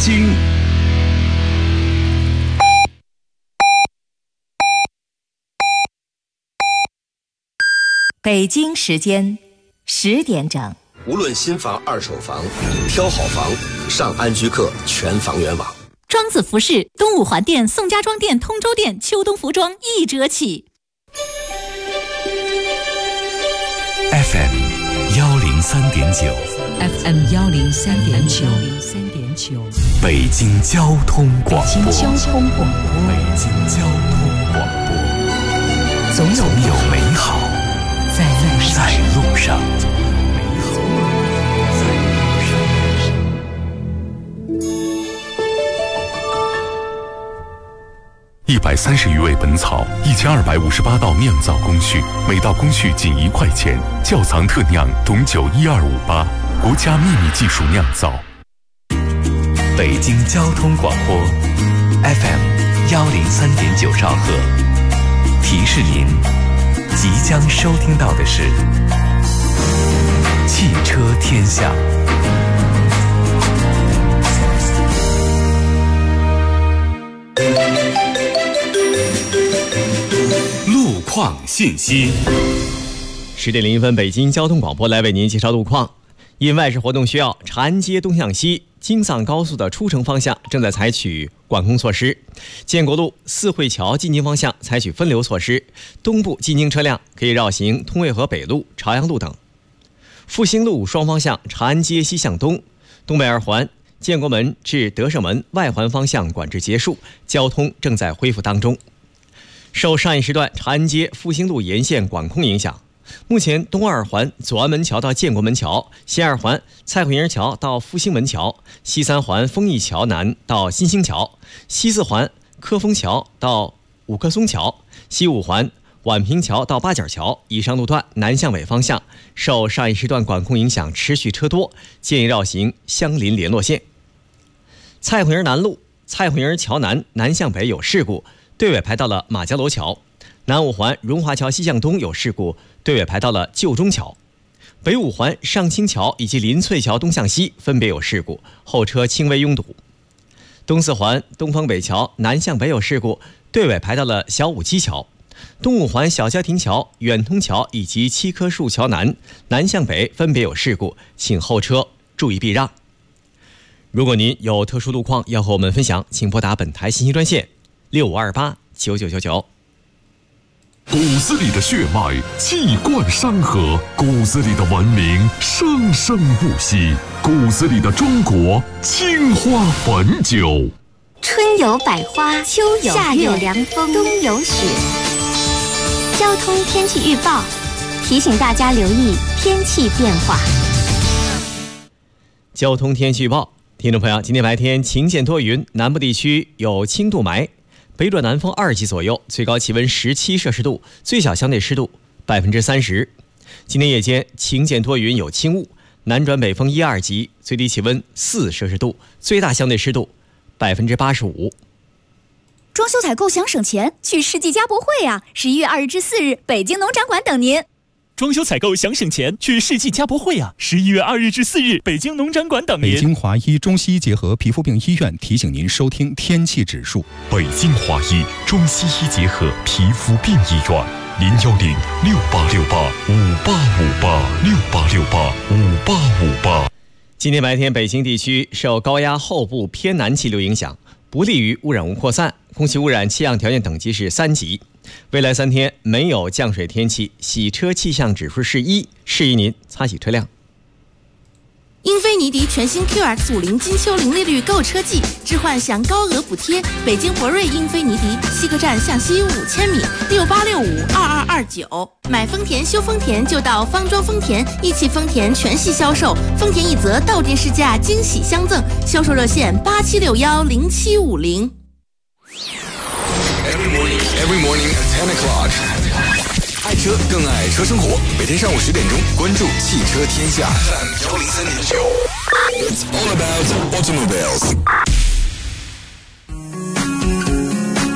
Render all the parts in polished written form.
京。 北京时间10点整。 无论新房、二手房，挑好房，上安居客全房源网。 庄子服饰东五环店、宋家庄店、通州店秋冬服装1折起。 FM 103.9 FM 103.9 北京交通广播。 北京交通广播。 北京交通广播。总有美好在路上。130余味本草，1258道酿造工序，每道工序仅1块钱。窖藏特酿董酒12588，国家秘密技术酿造。北京交通广播 FM 103.9兆赫，提示您即将收听到的是汽车天下。路况信息。 10点01分，北京交通广播来为您介绍路况。因外事活动需要，长安街东向西京藏高速的出城方向正在采取管控措施。建国路四惠桥进京方向采取分流措施，东部进京车辆可以绕行通渭河北路、朝阳路等。复兴路双方向长安街西向东、东北2环建国门至德胜门外环方向管制结束，交通正在恢复当中。受上一时段长安街复兴路沿线管控影响，目前东2环左安门桥到建国门桥，西2环蔡慧营桥到复兴门桥，西3环丰益桥南到新兴桥，西4环科丰桥到五棵松桥，西5环宛平桥到八角桥以上路段南向北方向受上一时段管控影响持续车多，建议绕行相邻联络线。蔡慧营南路蔡慧营桥南南向北有事故，队尾排到了马家楼桥。南5环荣华桥西向东有事故，队尾排到了旧中桥。北5环上清桥以及林翠桥东向西分别有事故，后车轻微拥堵。东4环东风北桥南向北有事故，队尾排到了小武基桥。东5环小家庭桥、远通桥以及7棵树桥南南向北分别有事故，请后车注意避让。如果您有特殊路况要和我们分享，请拨打本台信息专线65289999。 骨子里的血脉气贯山河，骨子里的文明生生不息，骨子里的中国青花汾酒。 春有百花，秋有夏有凉风，冬有雪。交通天气预报提醒大家留意天气变化。 交通天气预报，听众朋友，今天白天晴间多云，南部地区有轻度霾，北转南风2级左右，最高气温17摄氏度，最小相对湿度30%。今天夜间晴间多云有轻雾，南转北风1、2级，最低气温4摄氏度，最大相对湿度85%。 装修采购想省钱，去世纪家博会啊！11月2日至4日，北京农展馆等您。 装修采购想省钱，去世纪家博会啊！11月2日至4日，北京农展馆等您。 北京华医中西医结合皮肤病医院提醒您收听天气指数。 北京华医中西医结合皮肤病医院，0106868585858，68685858。 今天白天，北京地区受高压后部偏南气流影响，不利于污染物扩散，空气污染气象条件等级是3级。未来3天没有降水天气，洗车气象指数是1，适宜您擦洗车辆。 英菲尼迪全新 QX50金秋零利率购车季，置换享高额补贴。北京博瑞英菲尼迪西客站向西5000米，68652229。买丰田修丰田就到方庄丰田，一汽丰田全系销售，丰田一则到店试驾惊喜相赠，销售热线87610750。 Every morning at 10 o'clock. 爱车更爱车生活，每天上午10点钟，关注汽车天下 FM 103.9。It's all about automobiles. 好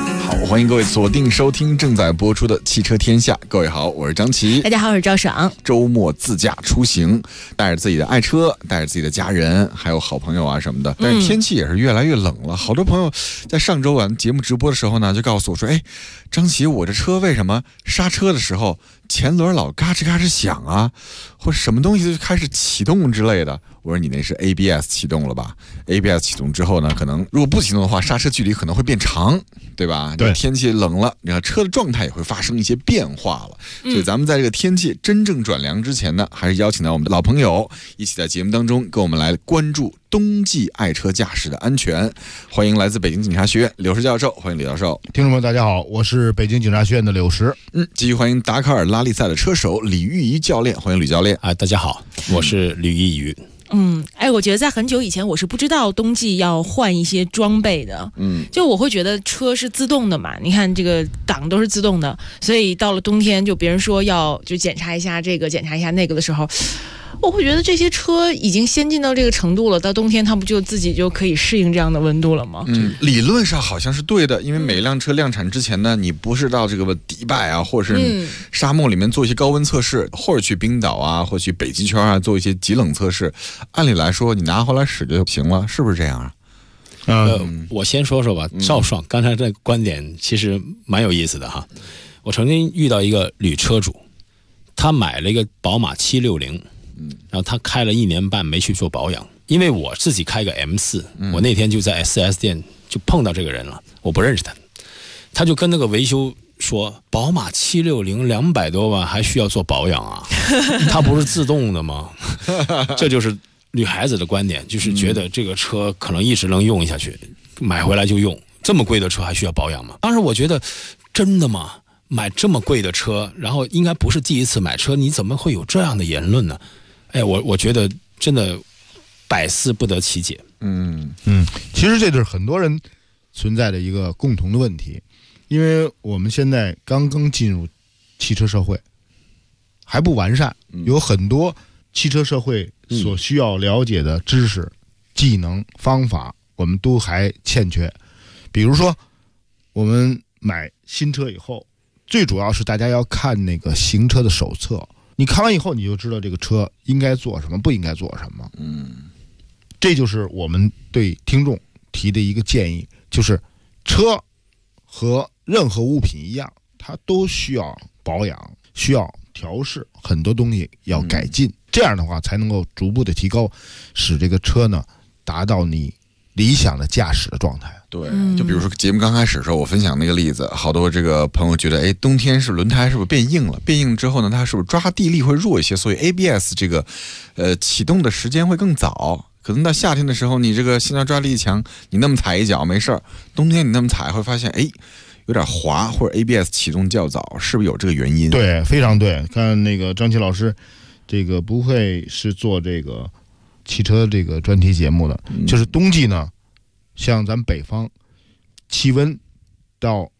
欢迎各位锁定收听正在播出的汽车天下。各位好，我是张琪。 大家好，我是赵爽。 周末自驾出行，带着自己的爱车，带着自己的家人，还有好朋友啊什么的。但是天气也是越来越冷了，好多朋友在上周啊节目直播的时候呢，就告诉我说：“哎，张琪，我这车为什么刹车的时候前轮老嘎吱嘎吱响啊，或者什么东西就开始启动之类的？”我说：“你那是 ABS 启动了吧 ？ABS 启动之后呢，可能如果不启动的话，刹车距离可能会变长，对吧？对，天气冷了，你看车的状态也会发生一些变化了。所以咱们在这个天气真正转凉之前呢，还是邀请到我们的老朋友一起在节目当中跟我们来关注冬季爱车驾驶的安全。欢迎来自北京警察学院柳石教授，欢迎柳教授。 听众们大家好，我是北京警察学院的柳石。 继续欢迎达喀尔拉力赛的车手李玉仪教练，欢迎吕教练。 大家好，我是吕玉仪。 我觉得在很久以前我是不知道冬季要换一些装备的。就我会觉得车是自动的嘛，你看这个档都是自动的，所以到了冬天就别人说要就检查一下这个检查一下那个的时候，我会觉得这些车已经先进到这个程度了，到冬天它不就自己就可以适应这样的温度了吗？ 理论上好像是对的，因为每一辆车量产之前呢，你不是到这个迪拜啊，或者是沙漠里面做一些高温测试，或者去冰岛啊，或者去北极圈啊做一些极冷测试，按理来说你拿回来使就行了，是不是这样啊？ 我先说说吧，赵爽刚才这观点其实蛮有意思的哈。我曾经遇到一个女车主，她买了一个宝马760。然后他开了1年半没去做保养，因为我自己开个 M4，我那天就在 4S 店就碰到这个人了，我不认识他，他就跟那个维修说，宝马760 200多万还需要做保养啊？它不是自动的吗？这就是女孩子的观点，就是觉得这个车可能一直能用下去，买回来就用，这么贵的车还需要保养吗？当时我觉得真的吗？买这么贵的车，然后应该不是第一次买车，你怎么会有这样的言论呢？我觉得真的百思不得其解。 其实这就是很多人存在的一个共同的问题，因为我们现在刚刚进入汽车社会，还不完善，有很多汽车社会所需要了解的知识、技能、方法，我们都还欠缺。比如说，我们买新车以后，最主要是大家要看那个行车的手册。你看完以后，你就知道这个车应该做什么，不应该做什么。这就是我们对听众提的一个建议，就是车和任何物品一样，它都需要保养，需要调试，很多东西要改进。这样的话，才能够逐步的提高，使这个车呢达到你理想的驾驶的状态。 对，就比如说节目刚开始的时候，我分享那个例子，好多这个朋友觉得，冬天是轮胎是不是变硬了？变硬之后呢，它是不是抓地力会弱一些？所以 ABS 这个启动的时间会更早。可能到夏天的时候，你这个线条抓力强，你那么踩一脚没事儿；冬天你那么踩，会发现有点滑，或者 ABS 启动较早，是不是有这个原因？ 对，非常对。看那个张琪老师，这个不会是做这个汽车这个专题节目的，就是冬季呢。像咱北方，气温到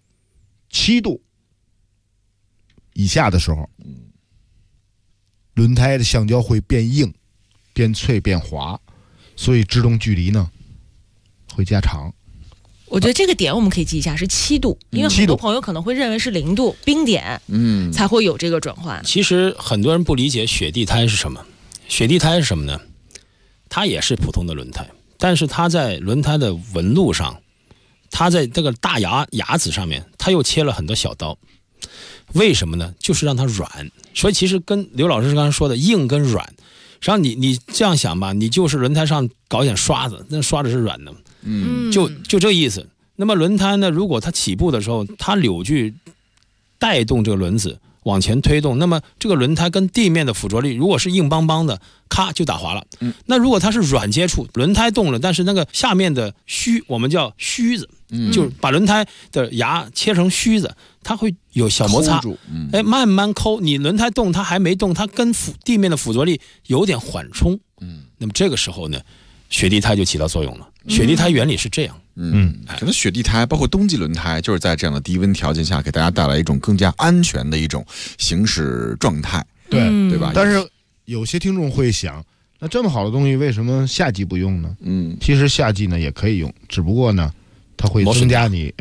7度以下的时候，轮胎的橡胶会变硬、变脆、变滑，所以制动距离呢会加长。 我觉得这个点我们可以记一下，是7度，因为很多朋友可能会认为是0度冰点，才会有这个转换。 其实很多人不理解雪地胎是什么，雪地胎是什么呢？它也是普通的轮胎。但是它在轮胎的纹路上，它在这个大牙子上面，它又切了很多小刀。为什么呢？就是让它软。所以其实跟刘老师刚才说的硬跟软，实际上你这样想吧，你就是轮胎上搞一点刷子，那刷子是软的，就这意思。那么轮胎呢，如果它起步的时候，它扭矩带动这个轮子往前推动，那么这个轮胎跟地面的附着力如果是硬邦邦的，咔就打滑了。那如果它是软接触，轮胎动了，但是那个下面的我们叫须子，就是把轮胎的牙切成须子，它会有小摩擦，慢慢抠，你轮胎动它还没动，它跟地面的附着力有点缓冲。那么这个时候呢，雪地胎就起到作用了。雪地胎原理是这样。 可能雪地胎包括冬季轮胎，就是在这样的低温条件下，给大家带来一种更加安全的一种行驶状态，对吧？ 但是有些听众会想，那这么好的东西，为什么夏季不用呢？其实夏季呢也可以用，只不过呢，它会增加你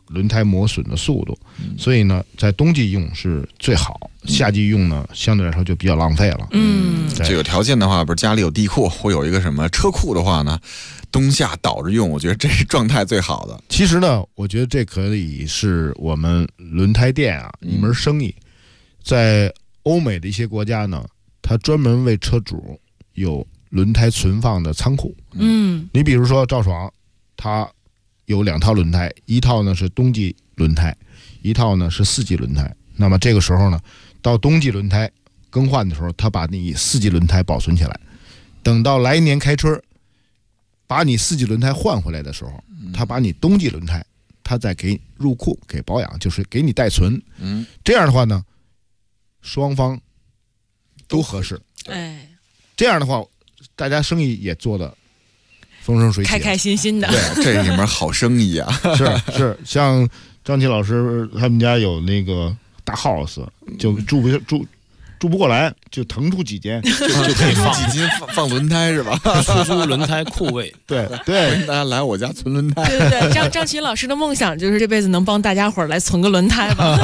轮胎磨损的速度，所以呢，在冬季用是最好，夏季用呢相对来说就比较浪费了。 这有条件的话，不是家里有地库或有一个什么车库的话呢，冬夏倒着用，我觉得这是状态最好的。 其实呢，我觉得这可以是我们轮胎店啊一门生意。在欧美的一些国家呢，它专门为车主有轮胎存放的仓库。你比如说赵爽，他有2套轮胎，一套呢是冬季轮胎，一套呢是4季轮胎。那么这个时候呢，到冬季轮胎更换的时候，他把你4季轮胎保存起来，等到来年开春把你4季轮胎换回来的时候，他把你冬季轮胎他再给入库给保养，就是给你代存。这样的话呢，双方都合适。这样的话大家生意也做得风生水起， 开开心心的。 对，这里面好生意啊。 是，像张琪老师他们家有那个大 house， 就住不过来，就腾出几间，就可以放几间放轮胎是吧？ 出租轮胎库位。 对， 大家来我家存轮胎。 对，张琪老师的梦想就是这辈子能帮大家伙儿来存个轮胎吧。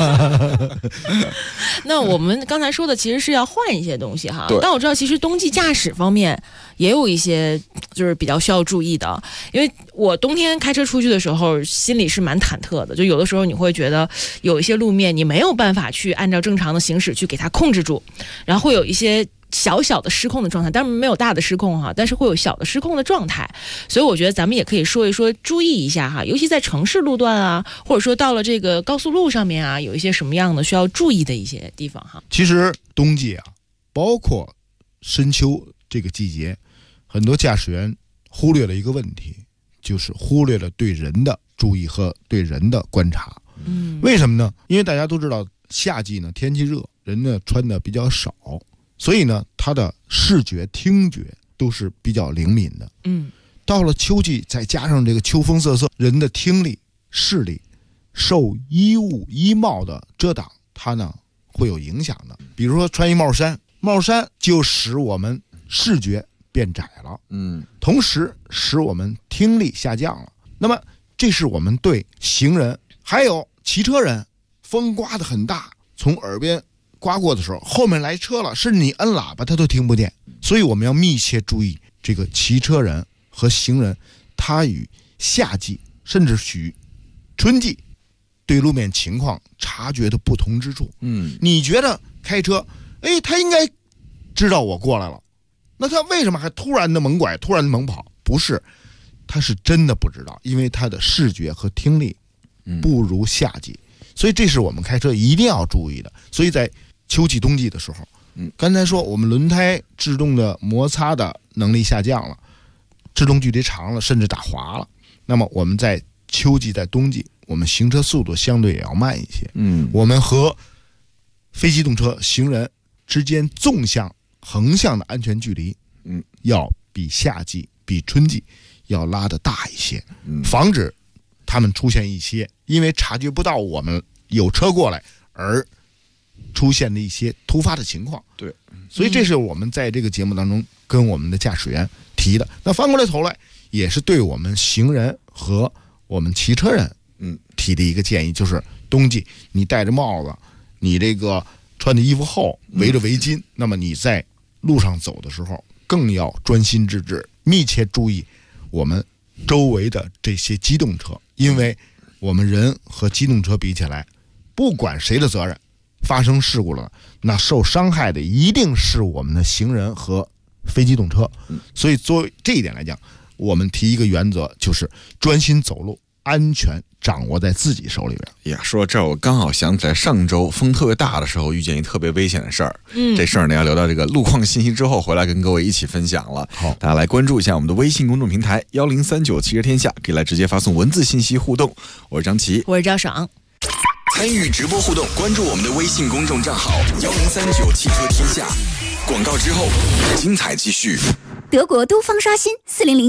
那我们刚才说的其实是要换一些东西哈，但我知道其实冬季驾驶方面也有一些就是比较需要注意的，因为我冬天开车出去的时候心里是蛮忐忑的，就有的时候你会觉得有一些路面你没有办法去按照正常的行驶去给它控制住，然后会有一些小小的失控的状态，当然没有大的失控哈，但是会有小的失控的状态。所以我觉得咱们也可以说一说，注意一下哈，尤其在城市路段啊，或者说到了这个高速路上面啊，有一些什么样的需要注意的一些地方哈。 其实冬季啊，包括深秋这个季节，很多驾驶员忽略了一个问题，就是忽略了对人的注意和对人的观察。为什么呢？因为大家都知道夏季呢天气热，人呢穿的比较少，所以呢他的视觉听觉都是比较灵敏的。到了秋季，再加上这个秋风瑟瑟，人的听力视力受衣物衣帽的遮挡，它呢会有影响的。比如说穿一帽衫就使我们视觉变窄了，同时使我们听力下降了。那么这是我们对行人还有骑车人，风刮得很大，从耳边刮过的时候，后面来车了，甚至你摁喇叭他都听不见。所以我们要密切注意这个骑车人和行人，他与夏季甚至许春季对路面情况察觉的不同之处。你觉得开车他应该知道我过来了，那他为什么还突然的猛拐，突然的猛跑？不是，他是真的不知道，因为他的视觉和听力不如夏季。所以这是我们开车一定要注意的。所以在秋季冬季的时候，刚才说我们轮胎制动的摩擦的能力下降了，制动距离长了，甚至打滑了，那么我们在秋季在冬季，我们行车速度相对也要慢一些。我们和非机动车行人之间纵向横向的安全距离要比夏季比春季要拉得大一些，防止他们出现一些因为察觉不到我们有车过来而出现的一些突发的情况。 对， 所以这是我们在这个节目当中跟我们的驾驶员提的。那翻过来头来，也是对我们行人和我们骑车人提的一个建议，就是冬季你戴着帽子，你这个穿的衣服厚，围着围巾，那么你在路上走的时候更要专心致志，密切注意我们周围的这些机动车，因为我们人和机动车比起来，不管谁的责任，发生事故了，那受伤害的一定是我们的行人和非机动车。所以作为这一点来讲，我们提一个原则，就是专心走路，安全掌握在自己手里边。 呀，说到这儿，我刚好想起来上周风特别大的时候遇见一特别危险的事儿。这事儿呢要留到这个路况信息之后回来跟各位一起分享了。好，大家来关注一下我们的微信公众平台1039汽车天下，可以来直接发送文字信息互动。我是张琪， 我是赵爽。 参与直播互动，关注我们的微信公众账号1039汽车天下。广告之后，精彩继续。 德国都方刷新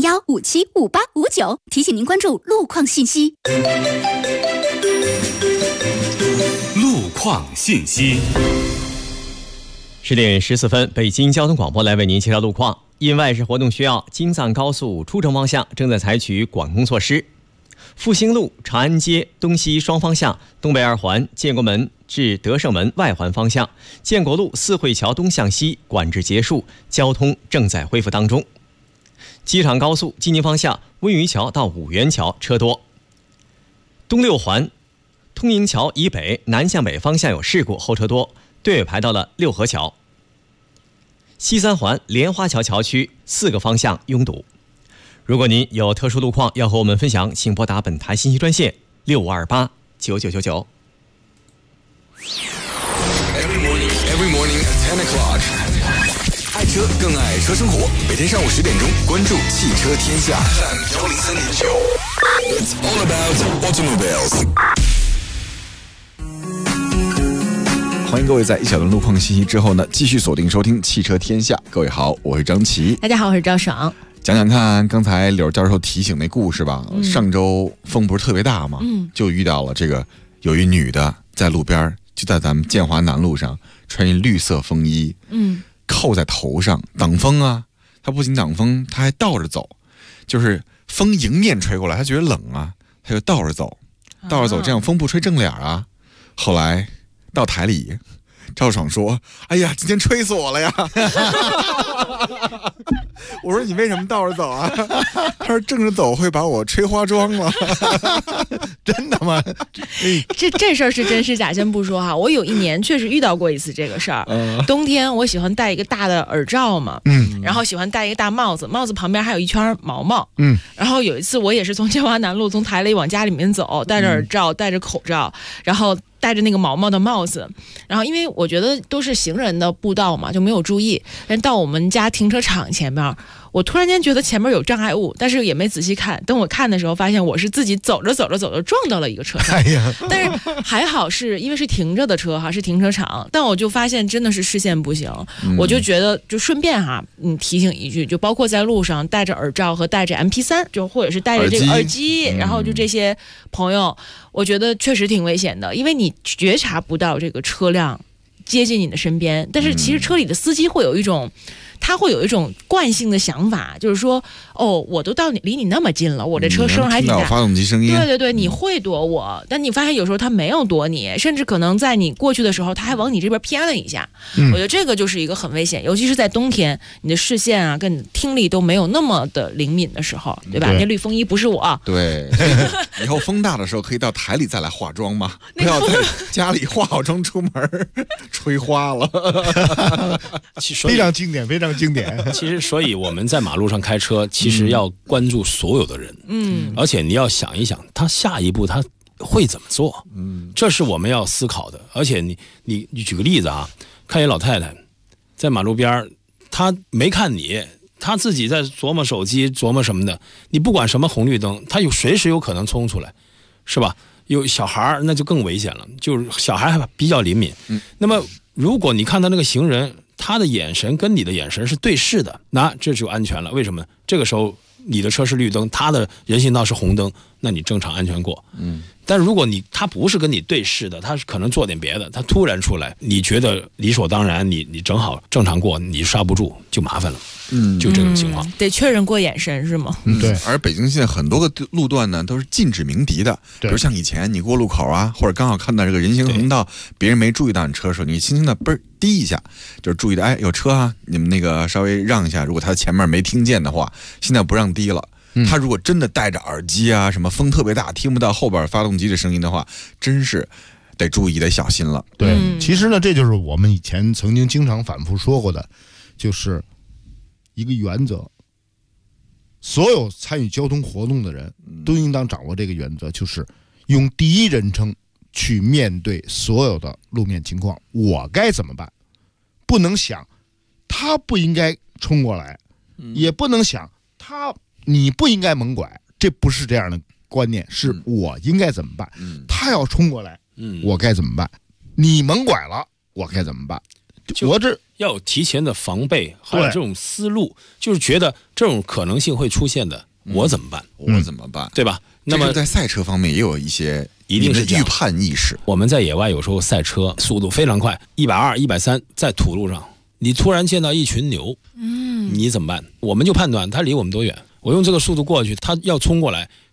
4001575859，提醒您关注路况信息。 路况信息。 10点14分，北京交通广播来为您介绍路况。因外事活动需要，京藏高速出城方向正在采取管控措施。 复兴路、长安街东西双方向东北2环建国门至德胜门外环方向，建国路四惠桥东向西管制结束，交通正在恢复当中。机场高速济宁方向温榆桥到五元桥车多。东6环通营桥以北南向北方向有事故，后车多，队尾排到了六合桥。西3环莲花桥桥区4个方向拥堵。如果您有特殊路况要和我们分享，请拨打本台信息专线65289999。 Every morning at 10 o'clock。爱车更爱车生活，每天上午10点钟，关注汽车天下 FM103.9。It's all about automobiles。欢迎各位在一小段路况信息之后呢，继续锁定收听汽车天下。各位好，我是张琪。 大家好，我是赵爽。 讲讲看，刚才柳教授提醒那故事吧。上周风不是特别大吗？就遇到了这个有一女的在路边，就在咱们建华南路上，穿一绿色风衣，扣在头上挡风啊。她不仅挡风，她还倒着走，就是风迎面吹过来，她觉得冷啊，她就倒着走，这样风不吹正脸啊。后来到台里，赵爽说：“哎呀，今天吹死我了呀！”我说：“你为什么倒着走啊？”他说：“正着走会把我吹花妆了。” 真的吗？ 这事儿是真是假先不说哈，我有一年确实遇到过一次这个事儿。冬天我喜欢戴一个大的耳罩嘛，然后喜欢戴一个大帽子，帽子旁边还有一圈毛毛。然后有一次我也是从建华南路从台里往家里面走，戴着耳罩，戴着口罩，然后戴着那个毛毛的帽子，然后因为我觉得都是行人的步道嘛，就没有注意。但到我们家停车场前面，我突然间觉得前面有障碍物，但是也没仔细看。等我看的时候，发现我是自己走着撞到了一个车上。但是还好是因为是停着的车哈，是停车场。但我就发现真的是视线不行，我就觉得就顺便哈，提醒一句，就包括在路上戴着耳罩和戴着 MP3，就或者是戴着这个耳机，然后就这些朋友，我觉得确实挺危险的，因为你觉察不到这个车辆接近你的身边，但是其实车里的司机会有一种惯性的想法，就是说，哦，我都到离你那么近了，我这车声还挺大， 听到发动机声音， 对，你会躲我，但你发现有时候他没有躲你，甚至可能在你过去的时候，他还往你这边偏了一下。我觉得这个就是一个很危险，尤其是在冬天，你的视线啊跟你的听力都没有那么的灵敏的时候，对吧？那绿风衣不是我。 对，以后风大的时候可以到台里再来化妆吗？不要在家里化好妆出门吹花了。 非常经典，非常经典。 其实，所以我们在马路上开车，其实要关注所有的人，而且你要想一想，他下一步他会怎么做，这是我们要思考的。而且你举个例子啊，看一老太太在马路边，她没看你，她自己在琢磨手机，琢磨什么的，你不管什么红绿灯，她随时有可能冲出来，是吧？有小孩那就更危险了，就是小孩还比较灵敏。那么如果你看到那个行人，他的眼神跟你的眼神是对视的，那这就安全了。为什么？这个时候你的车是绿灯，他的人行道是红灯，那你正常安全过。但如果他不是跟你对视的，他是可能做点别的，他突然出来，你觉得理所当然，你正好正常过，你刹不住就麻烦了。就这种情况， 得确认过眼神是吗？ 对。而北京现在很多个路段呢都是禁止鸣笛的，比如像以前你过路口啊，或者刚好看到这个人行横道，别人没注意到你车的时候，你轻轻的嘣滴一下，就是注意的，哎，有车啊，你们那个稍微让一下。如果他前面没听见的话，现在不让滴了。他如果真的戴着耳机啊，什么风特别大听不到后边发动机的声音的话，真是得注意得小心了。 对，其实呢，这就是我们以前曾经经常反复说过的，就是一个原则，所有参与交通活动的人都应当掌握这个原则，就是用第一人称去面对所有的路面情况，我该怎么办？不能想他不应该冲过来，也不能想你不应该猛拐，这不是这样的观念，是我应该怎么办？他要冲过来，我该怎么办？你猛拐了，我该怎么办？我这要有提前的防备，还有这种思路，就是觉得这种可能性会出现的，我怎么办？ 我怎么办？ 对吧？那么在赛车方面也有一些一定是预判意识。 我们在野外有时候赛车速度非常快，120、130，在土路上，你突然见到一群牛，你怎么办？我们就判断他离我们多远，我用这个速度过去，他要冲过来，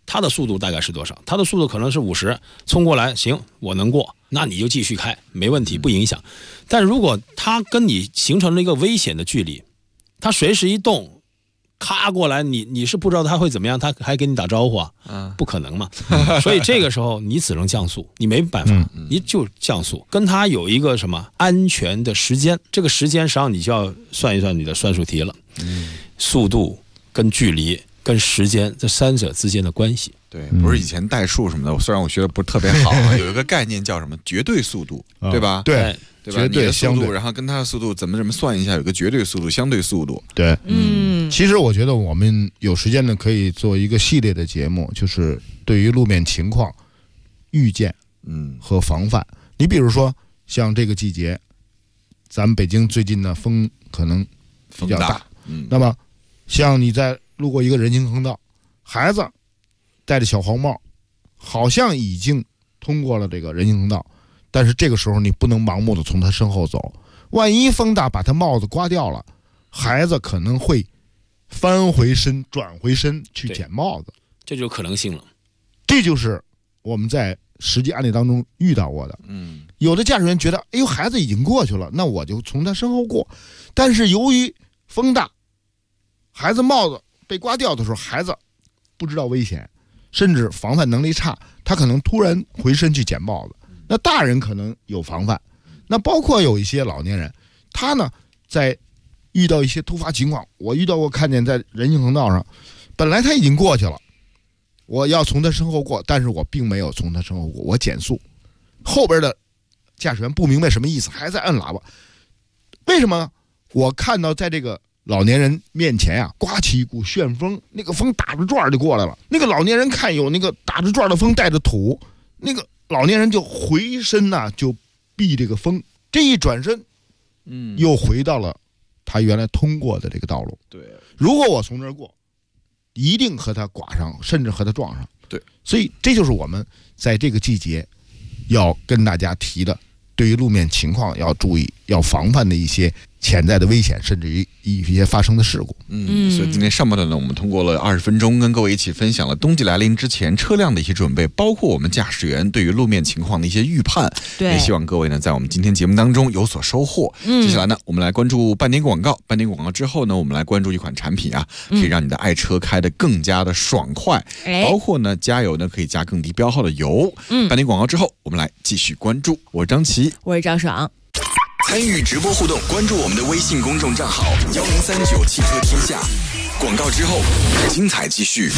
它的速度大概是多少？它的速度可能是50，冲过来行，我能过，那你就继续开，没问题，不影响。但如果它跟你形成了一个危险的距离，它随时一动，咔过来，你是不知道它会怎么样，它还跟你打招呼啊？不可能嘛。所以这个时候你只能降速，你没办法，你就降速。跟它有一个什么安全的时间，这个时间实际上你就要算一算你的算术题了。速度跟距离跟时间这三者之间的关系。 对，不是以前代数什么的，虽然我学的不是特别好，有一个概念叫什么绝对速度，对吧？ 对。绝对相对，然后跟它的速度怎么算一下，有个绝对速度、相对速度。 对，其实我觉得我们有时间呢，可以做一个系列的节目，就是对于路面情况预见，和防范。你比如说像这个季节，咱们北京最近的风可能比较大，那么像你在路过一个人行横道，孩子戴着小黄帽，好像已经通过了这个人行横道。但是这个时候你不能盲目的从他身后走，万一风大把他帽子刮掉了，孩子可能会翻回身转回身去捡帽子， 这就有可能性了。 这就是我们在实际案例当中遇到过的。有的驾驶员觉得哎呦孩子已经过去了，那我就从他身后过，但是由于风大，孩子帽子被刮掉的时候，孩子不知道危险，甚至防范能力差，他可能突然回身去捡帽子。那大人可能有防范，那包括有一些老年人，他呢在遇到一些突发情况，我遇到过看见在人行横道上，本来他已经过去了，我要从他身后过，但是我并没有从他身后过，我减速，后边的驾驶员不明白什么意思，还在按喇叭。为什么呢？我看到在这个老年人面前啊，刮起一股旋风，那个风打着转就过来了。那个老年人看有那个打着转的风带着土，那个老年人就回身呐，就避这个风，这一转身，又回到了他原来通过的这个道路。 对， 如果我从这儿过，一定和他剐上，甚至和他撞上。 对， 所以这就是我们在这个季节要跟大家提的，对于路面情况要注意、要防范的一些潜在的危险，甚至于一些发生的事故。 所以今天上半段呢，我们通过了20分钟，跟各位一起分享了冬季来临之前车辆的一些准备，包括我们驾驶员对于路面情况的一些预判。 对， 也希望各位呢，在我们今天节目当中有所收获。接下来呢，我们来关注半点广告。半点广告之后呢，我们来关注一款产品啊，可以让你的爱车开得更加的爽快。包括呢，加油呢可以加更低标号的油。半点广告之后，我们来继续关注。我是张琪， 我是张爽。 参与直播互动，关注我们的微信公众账号1039汽车天下。广告之后，精彩继续。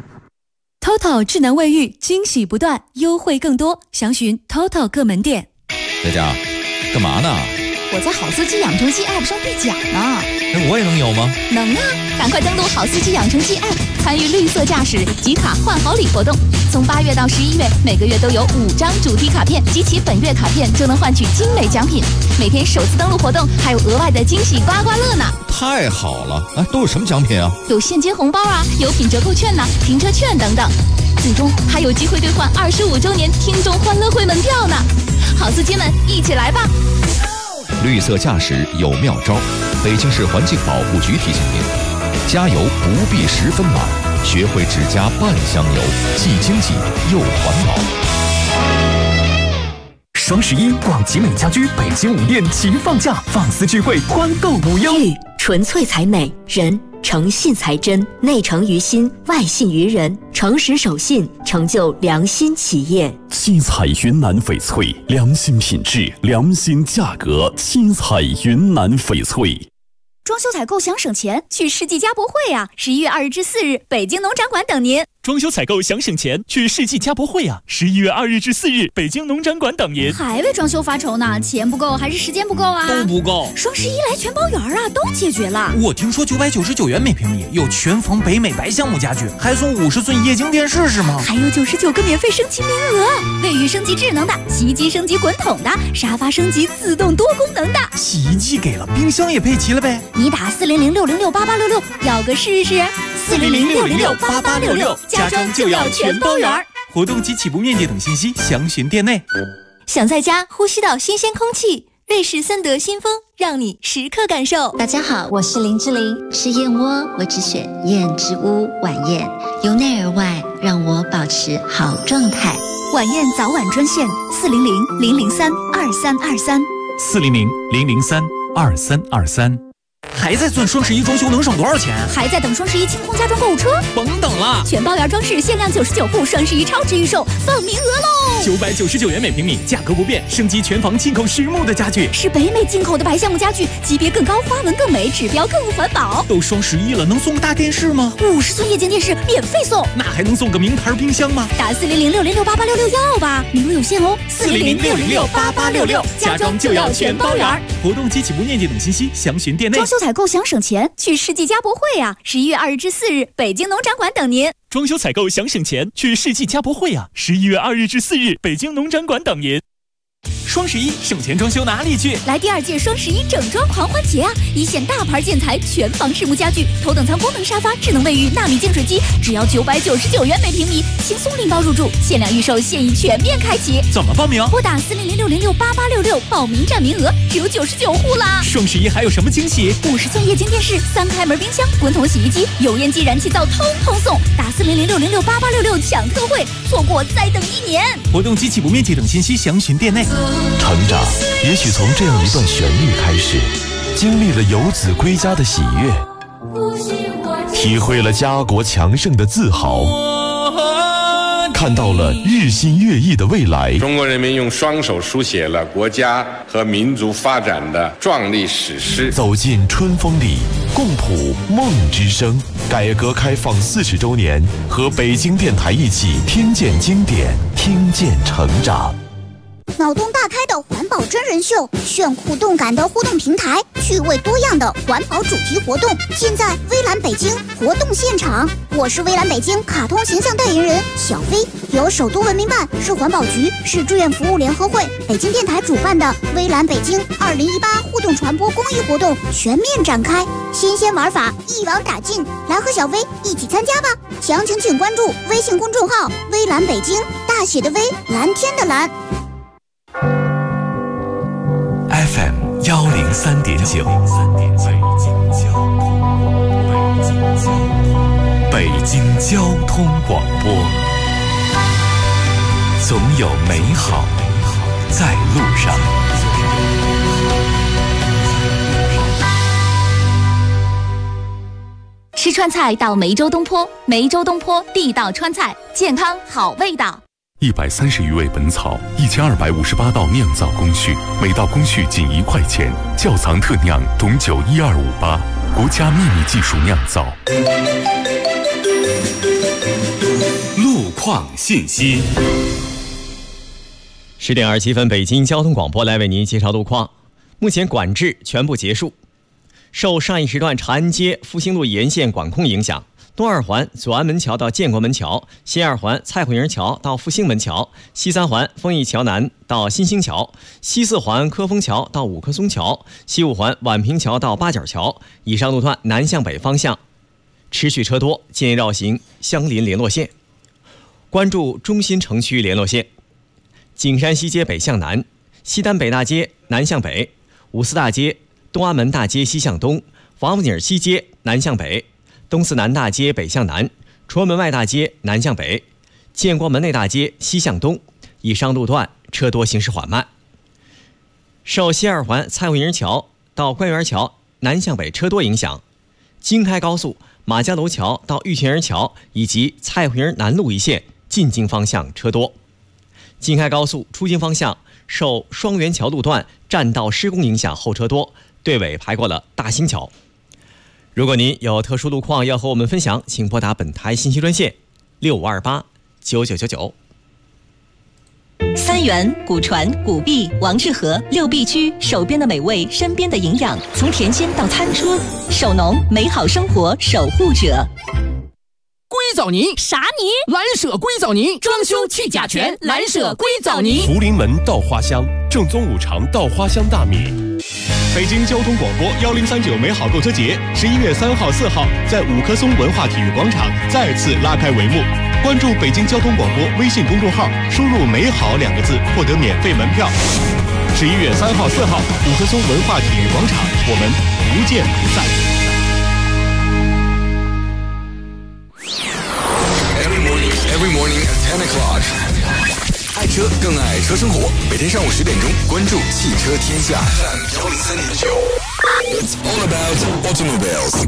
TOTO 智能卫浴，惊喜不断，优惠更多，详询 TOTO 各门店。 佳佳，干嘛呢？ 我在好司机养成记 App 上兑奖呢。 我也能有吗？ 能啊！赶快登录好司机养成记 App， 参与绿色驾驶集卡换好礼活动。从8月到11月，每个月都有5张主题卡片，集齐本月卡片就能换取精美奖品。每天首次登录活动还有额外的惊喜刮刮乐呢！ 太好了！都有什么奖品啊？ 有现金红包啊，有品折扣券呢，停车券等等。最终还有机会兑换25周年听众欢乐会门票呢！好司机们，一起来吧！ 绿色驾驶有妙招，北京市环境保护局提醒您：加油不必10分满，学会只加半箱油，既经济又环保。 双11，广集美家居北京5店齐放价，放肆聚会，欢购无忧。 玉纯粹才美，人诚信才真，内诚于心，外信于人，诚实守信，成就良心企业。 七彩云南翡翠，良心品质，良心价格。七彩云南翡翠。 装修采购想省钱，去世纪家博会啊！11月2日至4日，北京农展馆等您。 装修采购想省钱，去世纪家博会啊！11月2日至4日，北京农展馆等您。 还为装修发愁呢？钱不够还是时间不够啊？ 都不够。 双11来全包圆啊，都解决了。 我听说999元每平米有全缝北美白橡木家具，还送50寸液晶电视是吗？ 还有99个免费升级名额，卫浴升级智能的，洗衣机升级滚筒的，沙发升级自动多功能的。 洗衣机给了，冰箱也配齐了呗。 你打400-606-8866，要个试试。400-606-8866，家装就要全包圆。 活动及起步面积等信息详询店内。 想在家呼吸到新鲜空气， 瑞士森德新风，让你时刻感受。 大家好，我是林志玲。吃燕窝，我只选燕之屋晚宴，由内而外让我保持好状态。 晚宴早晚专线400-003-2323。 400-003-2323。还在算双11装修能省多少钱？ 还在等双11清空家装购物车？ 甭等了， 全包圆装饰限量99户，双11超值预售放名额喽 ！999元每平米，价格不变，升级全房进口实木的家具， 是北美进口的白橡木家具，级别更高，花纹更美，指标更环保。 都双11了，能送个大电视吗 ？50寸液晶电视免费送， 那还能送个名牌冰箱吗？ 打400-606-8866要吧，名额有限哦。 400-606-8866，家装就要全包圆。 活动及起步面积等信息详询店内。 装修采购想省钱，去世纪家博会啊！11月2日至4日，北京农展馆等您。 装修采购想省钱，去世纪家博会啊！11月2日至4日，北京农展馆等您。双11省钱装修哪里去？ 来第2届双11整装狂欢节啊！一线大牌建材，全房实木家具，头等舱功能沙发，智能卫浴，纳米净水机，只要999元每平米，轻松拎包入住，限量预售，现已全面开启。 怎么报名？ 拨打400-606-8866，报名占名额只有99户啦！ 双11还有什么惊喜 ？50寸液晶电视，3开门冰箱，滚筒洗衣机，油烟机、燃气灶通通送。打400-606-8866抢特惠，错过再等1年。 活动及起步面积等信息详询店内。 成长也许从这样一段旋律开始，经历了游子归家的喜悦，体会了家国强盛的自豪，看到了日新月异的未来。 中国人民用双手书写了国家和民族发展的壮丽史诗。 走进春风里，共谱梦之声。改革开放40周年，和北京电台一起听见经典，听见成长。 脑洞大开的环保真人秀，炫酷动感的互动平台，趣味多样的环保主题活动，尽在微蓝北京活动现场。我是微蓝北京卡通形象代言人小飞，由首都文明办、市环保局、市志愿服务联合会、北京电台主办的微蓝北京2018互动传播公益活动全面展开，新鲜玩法一网打尽，来和小飞一起参加吧！详情请关注微信公众号“微蓝北京”，大写的微，蓝天的蓝。 FM 103.9，北京交通广播，总有美好在路上。 吃川菜到梅州东坡，梅州东坡地道川菜，健康好味道。 130余味本草，1258道酿造工序，每道工序仅1块钱，窖藏特酿，董酒12588，国家秘密技术酿造。 路况信息。 10点27分，北京交通广播来为您介绍路况。目前管制全部结束，受上一时段长安街复兴路沿线管控影响，东二环左安门桥到建国门桥，西二环蔡慧营桥到复兴门桥，西三环丰益桥南到新兴桥，西四环科丰桥到五棵松桥，西五环宛平桥到八角桥。以上路段南向北方向持续车多，建议绕行相邻联络线。关注中心城区联络线：景山西街北向南，西单北大街南向北，五四大街、东安门大街西向东，王府井西街南向北，东四南大街北向南，崇文门外大街南向北，建国门内大街西向东。以上路段车多，行驶缓慢。受西二环蔡慧营桥到官园桥南向北车多影响，京开高速马家楼桥到玉泉营桥以及蔡慧营南路一线进京方向车多。京开高速出京方向受双元桥路段占道施工影响，后车多，队尾排过了大兴桥。如果您有特殊路况要和我们分享，请拨打本台信息专线65289999。 三元、古传、古壁、王致和六必居，手边的美味，身边的营养，从田间到餐桌，手农美好生活守护者。 硅藻泥啥泥？ 蓝舍硅藻泥，装修去甲醛，蓝舍硅藻泥。 福临门稻花香，正宗五常稻花香大米。 北京交通广播1039美好购车节11月3号、4号在五棵松文化体育广场再次拉开帷幕。关注北京交通广播微信公众号，输入“美好”2个字，获得免费门票。 11月3号、4号，五棵松文化体育广场，我们不见不散。 Every morning at 10 o'clock。爱车更爱车生活，每天上午10点钟，关注汽车天下。103.9 It's all about automobiles。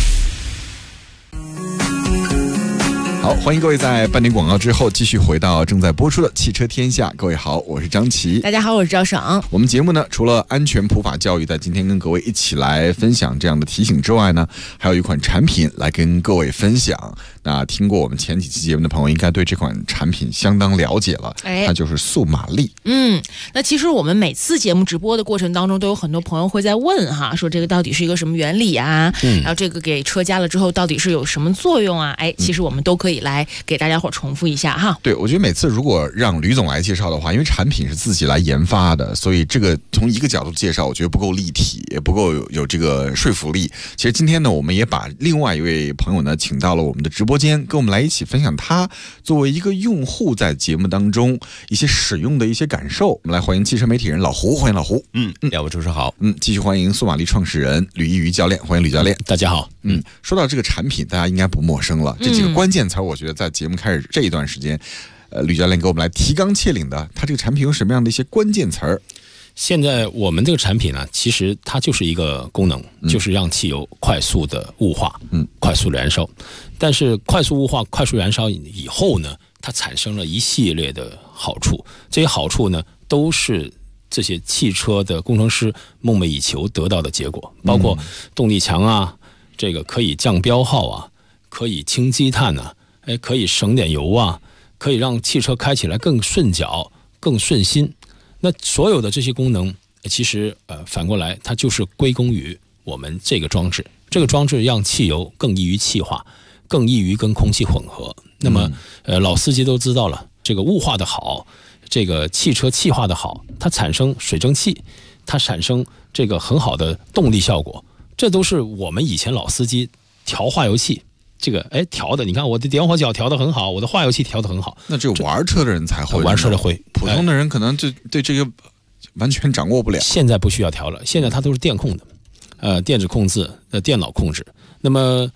好，欢迎各位在半点广告之后继续回到正在播出的汽车天下。各位好，我是张琪。 大家好，我是赵爽。 我们节目呢，除了安全普法教育在今天跟各位一起来分享这样的提醒之外呢，还有一款产品来跟各位分享。那听过我们前几期节目的朋友应该对这款产品相当了解了，它就是速马力。 那其实我们每次节目直播的过程当中都有很多朋友会在问哈，说这个到底是一个什么原理啊，然后这个给车加了之后到底是有什么作用啊，其实我们都可以来给大家伙重复一下哈。 对，我觉得每次如果让吕总来介绍的话，因为产品是自己来研发的，所以这个从一个角度介绍我觉得不够立体，也不够有这个说服力。其实今天呢，我们也把另外一位朋友呢请到了我们的直播间，跟我们来一起分享他作为一个用户在节目当中一些使用的一些感受。我们来欢迎汽车媒体人老胡，欢迎老胡。 两位主持好。 继续欢迎速马力创始人吕一瑜教练，欢迎吕教练。 大家好。 说到这个产品，大家应该不陌生了。这几个关键词，我觉得在节目开始这一段时间，吕教练给我们来提纲挈领的，它这个产品有什么样的一些关键词儿？ 现在我们这个产品呢，其实它就是一个功能，就是让汽油快速的雾化，快速燃烧。但是快速雾化、快速燃烧以后呢，它产生了一系列的好处。这些好处呢，都是这些汽车的工程师梦寐以求得到的结果，包括动力强啊，这个可以降标耗啊，可以清积碳啊，可以省点油啊，可以让汽车开起来更顺脚、更顺心。那所有的这些功能，其实反过来，它就是归功于我们这个装置。这个装置让汽油更易于气化，更易于跟空气混合。那么，老司机都知道了，这个雾化的好，这个汽车气化的好，它产生水蒸气，它产生这个很好的动力效果。这都是我们以前老司机调化油器。这个调的，你看我的点火角调得很好，我的化油器调得很好。 那只有玩车的人才会， 玩车的会， 普通的人可能就对这个完全掌握不了。 现在不需要调了，现在它都是电控的，电子控制、电脑控制。那么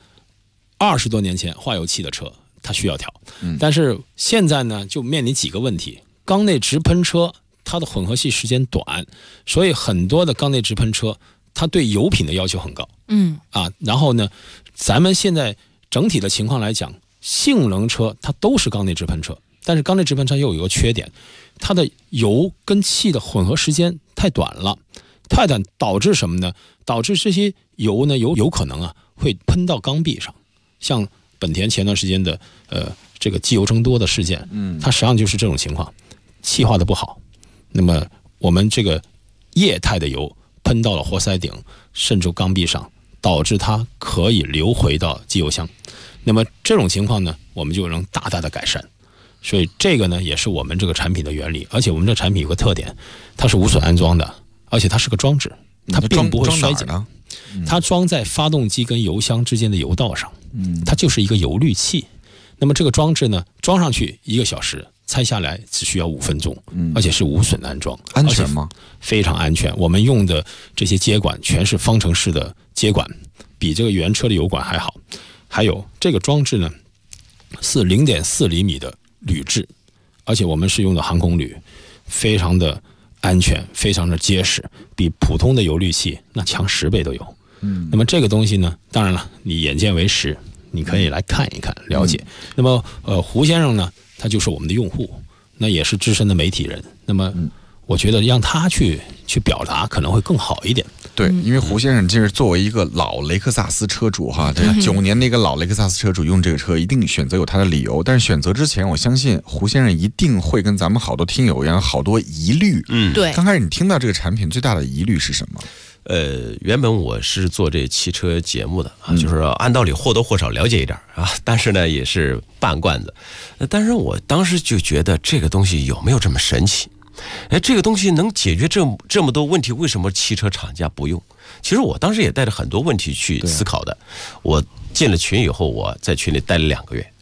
20多年前化油器的车它需要调，但是现在呢就面临几个问题：缸内直喷车它的混合气时间短，所以很多的缸内直喷车它对油品的要求很高。然后呢，咱们现在整体的情况来讲，性能车它都是缸内直喷车，但是缸内直喷车又有一个缺点，它的油跟气的混合时间太短了，太短导致什么呢？导致这些油呢有可能会喷到缸壁上，像本田前段时间的这个机油增多的事件，它实际上就是这种情况，气化的不好，那么我们这个液态的油喷到了活塞顶，甚至缸壁上，导致它可以流回到机油箱。那么这种情况呢，我们就能大大的改善。所以这个呢，也是我们这个产品的原理。而且我们这个产品有个特点，它是无损安装的，而且它是个装置，它并不会衰减。它装在发动机跟油箱之间的油道上，它就是一个油滤器。那么这个装置呢，装上去1个小时，拆下来只需要5分钟，而且是无损安装。 安全吗？ 非常安全。我们用的这些接管全是方程式的接管，比这个原车的油管还好。还有这个装置呢，是0.4厘米的铝制，而且我们是用的航空铝，非常的安全，非常的结实，比普通的油滤器那强10倍都有。那么这个东西呢，当然了，你眼见为实，你可以来看一看，了解。那么胡先生呢，他就是我们的用户，那也是资深的媒体人。那么我觉得让他去表达可能会更好一点。 对，因为胡先生就是作为一个老雷克萨斯车主哈，这9年的一个老雷克萨斯车主用这个车，一定选择有他的理由。但是选择之前，我相信胡先生一定会跟咱们好多听友一样，好多疑虑。 对。 刚开始你听到这个产品最大的疑虑是什么？ 原本我是做这汽车节目的啊，就是按道理或多或少了解一点啊，但是呢也是半罐子。但是我当时就觉得这个东西有没有这么神奇？这个东西能解决这么多问题，为什么汽车厂家不用？其实我当时也带着很多问题去思考的。我进了群以后，我在群里待了2个月。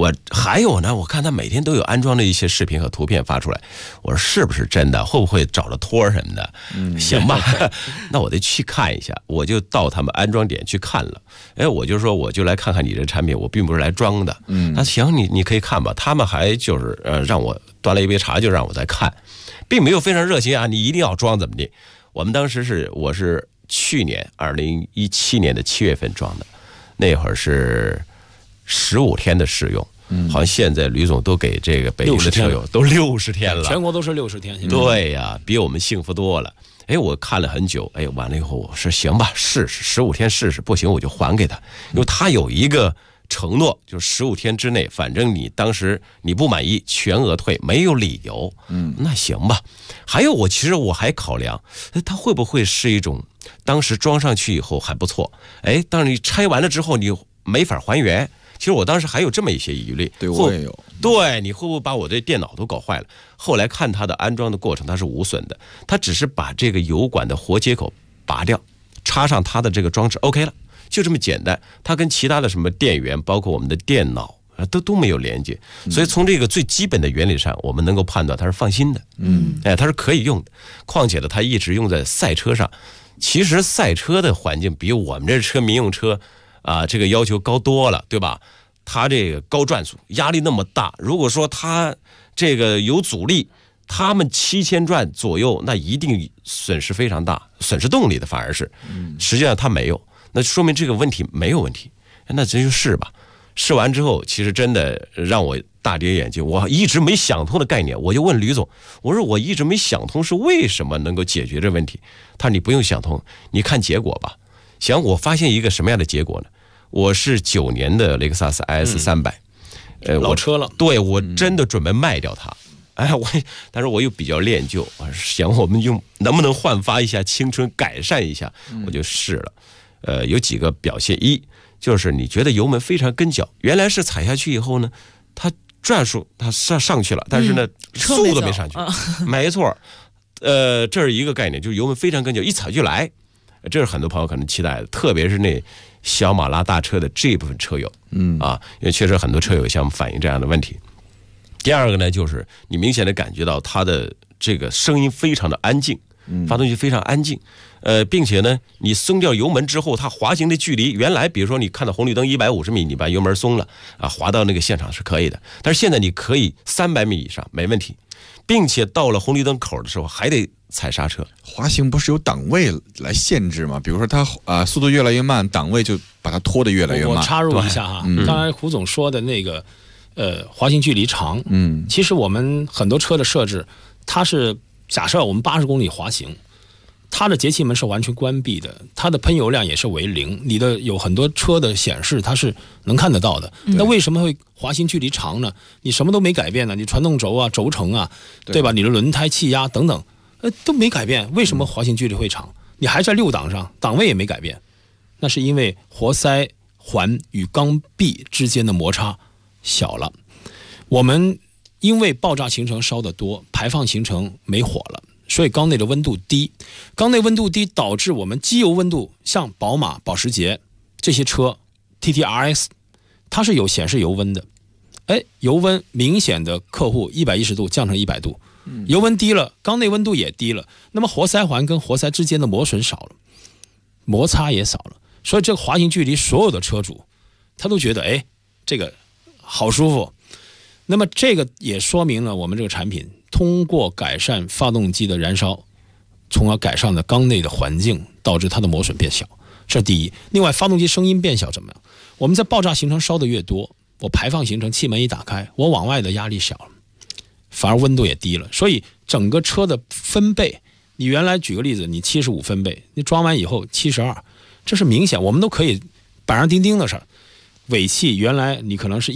我还有呢，我看他每天都有安装的一些视频和图片发出来，我说是不是真的？会不会找着托什么的？行吧，那我得去看一下，我就到他们安装点去看了。我就说我就来看看你这产品，我并不是来装的。那行，你可以看吧。他们还就是让我端了一杯茶，就让我再看，并没有非常热心啊，你一定要装怎么的？我们当时我是去年2017年的7月份装的，那会儿是15天的试用。好像现在吕总都给这个北京的车友都60天了， 全国都是60天。 对呀，比我们幸福多了。我看了很久，完了以后我说行吧，试试15天试试，不行我就还给他，因为他有一个承诺，就是15天之内，反正你当时你不满意全额退，没有理由。那行吧。还有其实我还考量，他会不会是一种当时装上去以后还不错，当你拆完了之后你没法还原。其实我当时还有这么一些疑虑， 对我也有。 对，你会不会把我这电脑都搞坏了？后来看它的安装的过程，它是无损的，它只是把这个油管的活接口拔掉，插上它的这个装置 OK 了，就这么简单。它跟其他的什么电源，包括我们的电脑都没有连接，所以从这个最基本的原理上，我们能够判断它是放心的。它是可以用的。况且呢，它一直用在赛车上。其实赛车的环境比我们这车民用车这个要求高多了，对吧？它这个高转速，压力那么大，如果说它这个有阻力，他们7000转左右，那一定损失非常大，损失动力的反而是。实际上它没有，那说明这个问题没有问题。那这就试吧。试完之后，其实真的让我大跌眼镜。我一直没想通的概念，我就问吕总，我说我一直没想通是为什么能够解决这问题。他说你不用想通，你看结果吧。行，我发现一个什么样的结果呢？我是9年的雷克萨斯 IS300， 老车了。 对，我真的准备卖掉它。但是我又比较恋旧，想我们能不能焕发一下青春，改善一下，我就试了。有几个表现，一就是你觉得油门非常跟脚，原来是踩下去以后呢，它转速它上去了，但是呢速度没上去。没错，这是一个概念，就是油门非常跟脚，一踩就来。这是很多朋友可能期待的，特别是那小马拉大车的这部分车友。因为确实很多车友向我们反映这样的问题。第二个呢，就是你明显的感觉到它的这个声音非常的安静，发动机非常安静，并且呢，你松掉油门之后，它滑行的距离，原来比如说你看到红绿灯150米，你把油门松了滑到那个现场是可以的，但是现在你可以300米以上没问题，并且到了红绿灯口的时候还得踩刹车。 滑行不是有档位来限制吗？比如说它速度越来越慢，档位就把它拖得越来越慢。 我插入一下哈，刚才胡总说的那个滑行距离长，其实我们很多车的设置，它是假设我们80公里滑行，它的节气门是完全关闭的，它的喷油量也是为0，你的有很多车的显示它是能看得到的。那为什么会滑行距离长呢？你什么都没改变呢？你传动轴啊、轴承啊，对吧？你的轮胎、气压等等，都没改变，为什么滑行距离会长？你还在6档上，档位也没改变，那是因为活塞环与缸壁之间的摩擦小了。我们因为爆炸行程烧得多，排放行程没火了，所以缸内的温度低，缸内温度低导致我们机油温度，像宝马、保时捷这些车 TTRS 它是有显示油温的，油温明显的客户110度降成100度，油温低了，缸内温度也低了，那么活塞环跟活塞之间的磨损少了，摩擦也少了，所以这个滑行距离所有的车主他都觉得这个好舒服。那么这个也说明了我们这个产品通过改善发动机的燃烧，从而改善了缸内的环境，导致它的磨损变小，这是第一。另外发动机声音变小怎么样？我们在爆炸行程烧得越多，我排放行程气门一打开，我往外的压力小了，反而温度也低了，所以整个车的分贝，你原来举个例子，你75分贝，你装完以后72，这是明显，我们都可以板上钉钉的事儿。尾气原来你可能是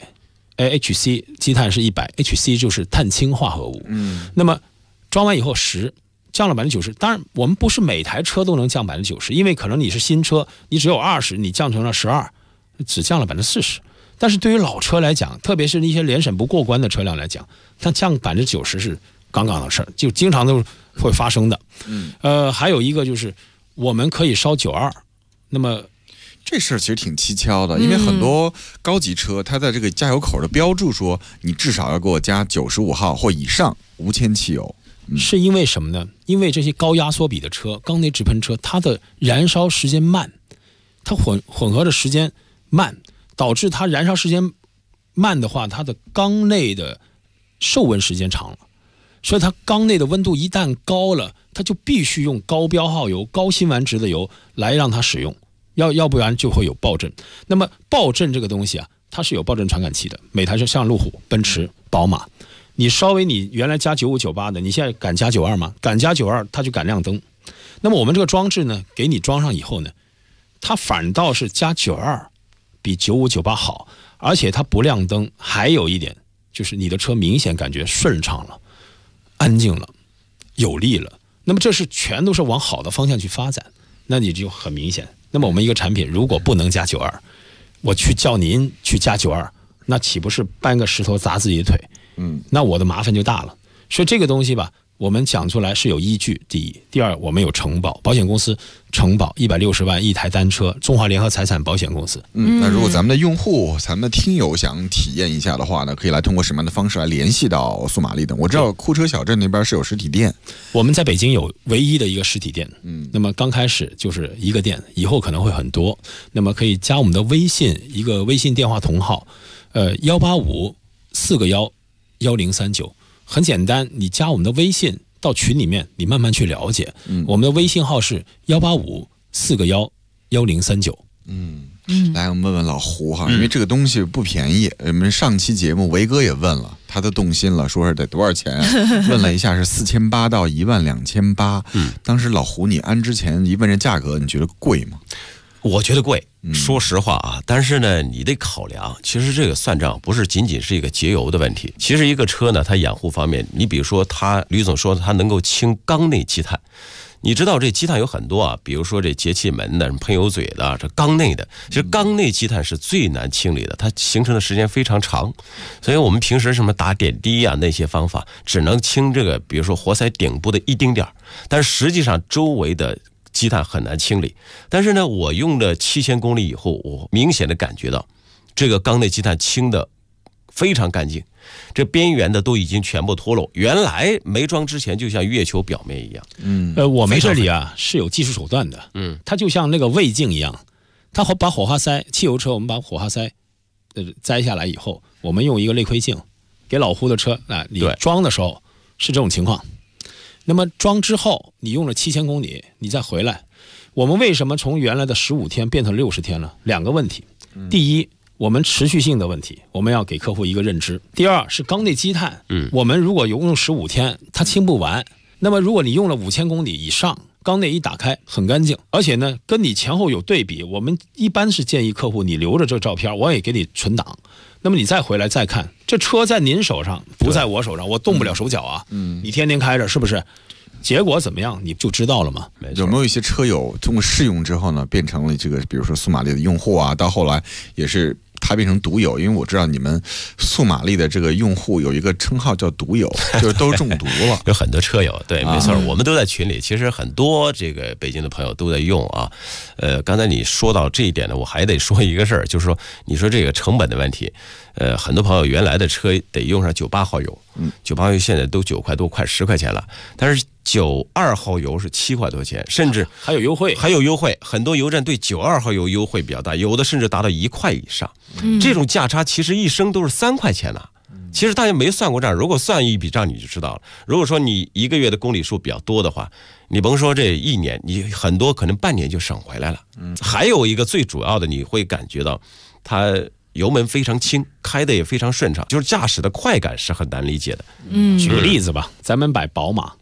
100，HC 积碳是100，HC 就是碳氢化合物。那么装完以后10，降了90%。当然，我们不是每台车都能降90%，因为可能你是新车，你只有20，你降成了12，只降了40%。但是对于老车来讲，特别是一些联审不过关的车辆来讲，它降90%是杠杠的事儿，就经常都会发生的。还有一个就是我们可以烧92，那么这事儿其实挺蹊跷的，因为很多高级车，它在这个加油口的标注说，你至少要给我加95号或以上无铅汽油。 是因为什么呢？因为这些高压缩比的车、缸内直喷车，它的燃烧时间慢，它混合的时间慢，导致它燃烧时间慢的话，它的缸内的受温时间长了，所以它缸内的温度一旦高了，它就必须用高标号油、高辛烷值的油来让它使用。要不然就会有爆震。那么爆震这个东西啊，它是有爆震传感器的。每台车像路虎、奔驰、宝马，你稍微你原来加95、98的，你现在敢加92吗？敢加92，它就敢亮灯。那么我们这个装置呢，给你装上以后呢，它反倒是加92比95、98好，而且它不亮灯。还有一点就是你的车明显感觉顺畅了、安静了、有力了。那么这是全都是往好的方向去发展，那你就很明显。那么我们一个产品如果不能加92，我去叫您去加92，那岂不是搬个石头砸自己的腿？那我的麻烦就大了。所以这个东西吧，我们讲出来是有依据。第一，第二，我们有承保，保险公司承保160万一台单车，中华联合财产保险公司。 那如果咱们的用户、咱们的听友想体验一下的话呢，可以来通过什么样的方式来联系到速马力等？我知道库车小镇那边是有实体店， 我们在北京有唯一的一个实体店。那么刚开始就是一个店，以后可能会很多。那么可以加我们的微信，一个微信电话同号，185-4个11039，很简单，你加我们的微信到群里面，你慢慢去了解。我们的微信号是185-4个11039。 来，我们问问老胡哈，因为这个东西不便宜。我们上期节目维哥也问了，他都动心了，说是得多少钱？问了一下是4800到12800。当时老胡你安之前一问这价格，你觉得贵吗？ 我觉得贵，说实话啊，但是呢，你得考量，其实这个算账不是仅仅是一个节油的问题。其实一个车呢，它养护方面，你比如说吕总说它能够清缸内积碳，你知道这积碳有很多啊，比如说这节气门的、喷油嘴的、这缸内的，其实缸内积碳是最难清理的，它形成的时间非常长，所以我们平时什么打点滴啊那些方法，只能清这个，比如说活塞顶部的一丁点，但实际上周围的积碳很难清理。但是呢，我用了7000公里以后，我明显的感觉到这个缸内积碳清的非常干净，这边缘的都已经全部脱落，原来没装之前就像月球表面一样。 我们这里啊是有技术手段的。它就像那个胃镜一样，它把火花塞，汽油车我们把火花塞摘下来以后，我们用一个内窥镜给老胡的车啊，你装的时候是这种情况。那么装之后，你用了7000公里，你再回来，我们为什么从原来的15天变成60天了？两个问题。第一，我们持续性的问题，我们要给客户一个认知。第二是缸内积碳，我们如果用15天，它清不完。那么如果你用了5000公里以上，缸内一打开很干净，而且呢，跟你前后有对比，我们一般是建议客户你留着这照片，我也给你存档。那么你再回来再看，这车在您手上，不在我手上，我动不了手脚啊。你天天开着，是不是？结果怎么样，你就知道了吗？ 有没有一些车友通过试用之后呢，变成了这个，比如说速马力的用户啊，到后来也是他变成毒友？因为我知道你们速马力的这个用户有一个称号叫毒友，就是都中毒了。 有很多车友，对，没错，我们都在群里。其实很多这个北京的朋友都在用啊。刚才你说到这一点呢，我还得说一个事儿，就是说，你说这个成本的问题。很多朋友原来的车得用上98号油，98号油现在都9块多，快10块钱了。但是92号油是7块多钱，甚至还有优惠， 很多油站对92号油优惠比较大，有的甚至达到1块以上。这种价差其实一升都是3块钱呢。其实大家没算过账，如果算一笔账你就知道了。如果说你一个月的公里数比较多的话，你甭说这一年，你很多可能半年就省回来了。还有一个最主要的，你会感觉到它油门非常轻，开的也非常顺畅，就是驾驶的快感是很难理解的。 举个例子吧，咱们买宝马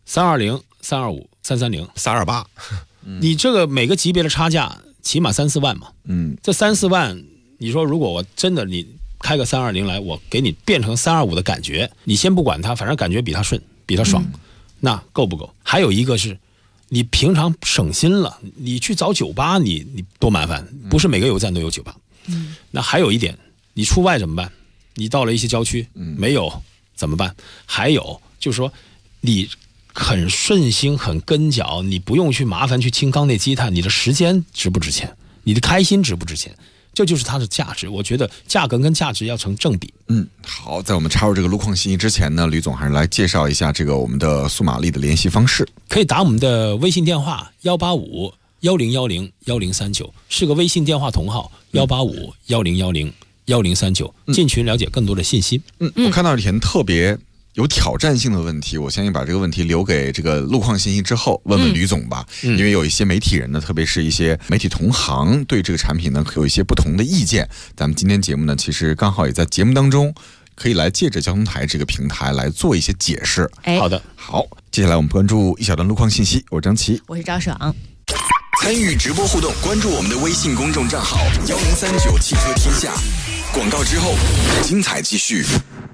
320、325、330、 328， 你这个每个级别的差价起码3-4万嘛。这3-4万，你说如果我真的你开个320来，我给你变成325的感觉，你先不管它，反正感觉比它顺，比它爽，那够不够？还有一个是，你平常省心了，你去找酒吧，你多麻烦，不是每个油站都有酒吧。那还有一点，你出外怎么办？你到了一些郊区，没有怎么办？还有就是说，你很顺心、很跟脚，你不用去麻烦去清缸内积碳，你的时间值不值钱？ 你的开心值不值钱？这就是它的价值。我觉得价格跟价值要成正比。 好，在我们插入这个路况信息之前呢，吕总还是来介绍一下这个我们的苏玛丽的联系方式。 可以打我们的微信电话18510101039，是个微信电话同号18510101039，进群了解更多的信息。 我看到一条特别有挑战性的问题，我相信把这个问题留给这个路况信息之后问问吕总吧。因为有一些媒体人呢，特别是一些媒体同行，对这个产品呢有一些不同的意见。咱们今天节目呢，其实刚好也在节目当中可以来借着交通台这个平台来做一些解释。 好的， 好，接下来我们关注一小段路况信息。我是张琪， 我是赵爽。 参与直播互动，关注我们的微信公众账号1039汽车天下。广告之后，精彩继续。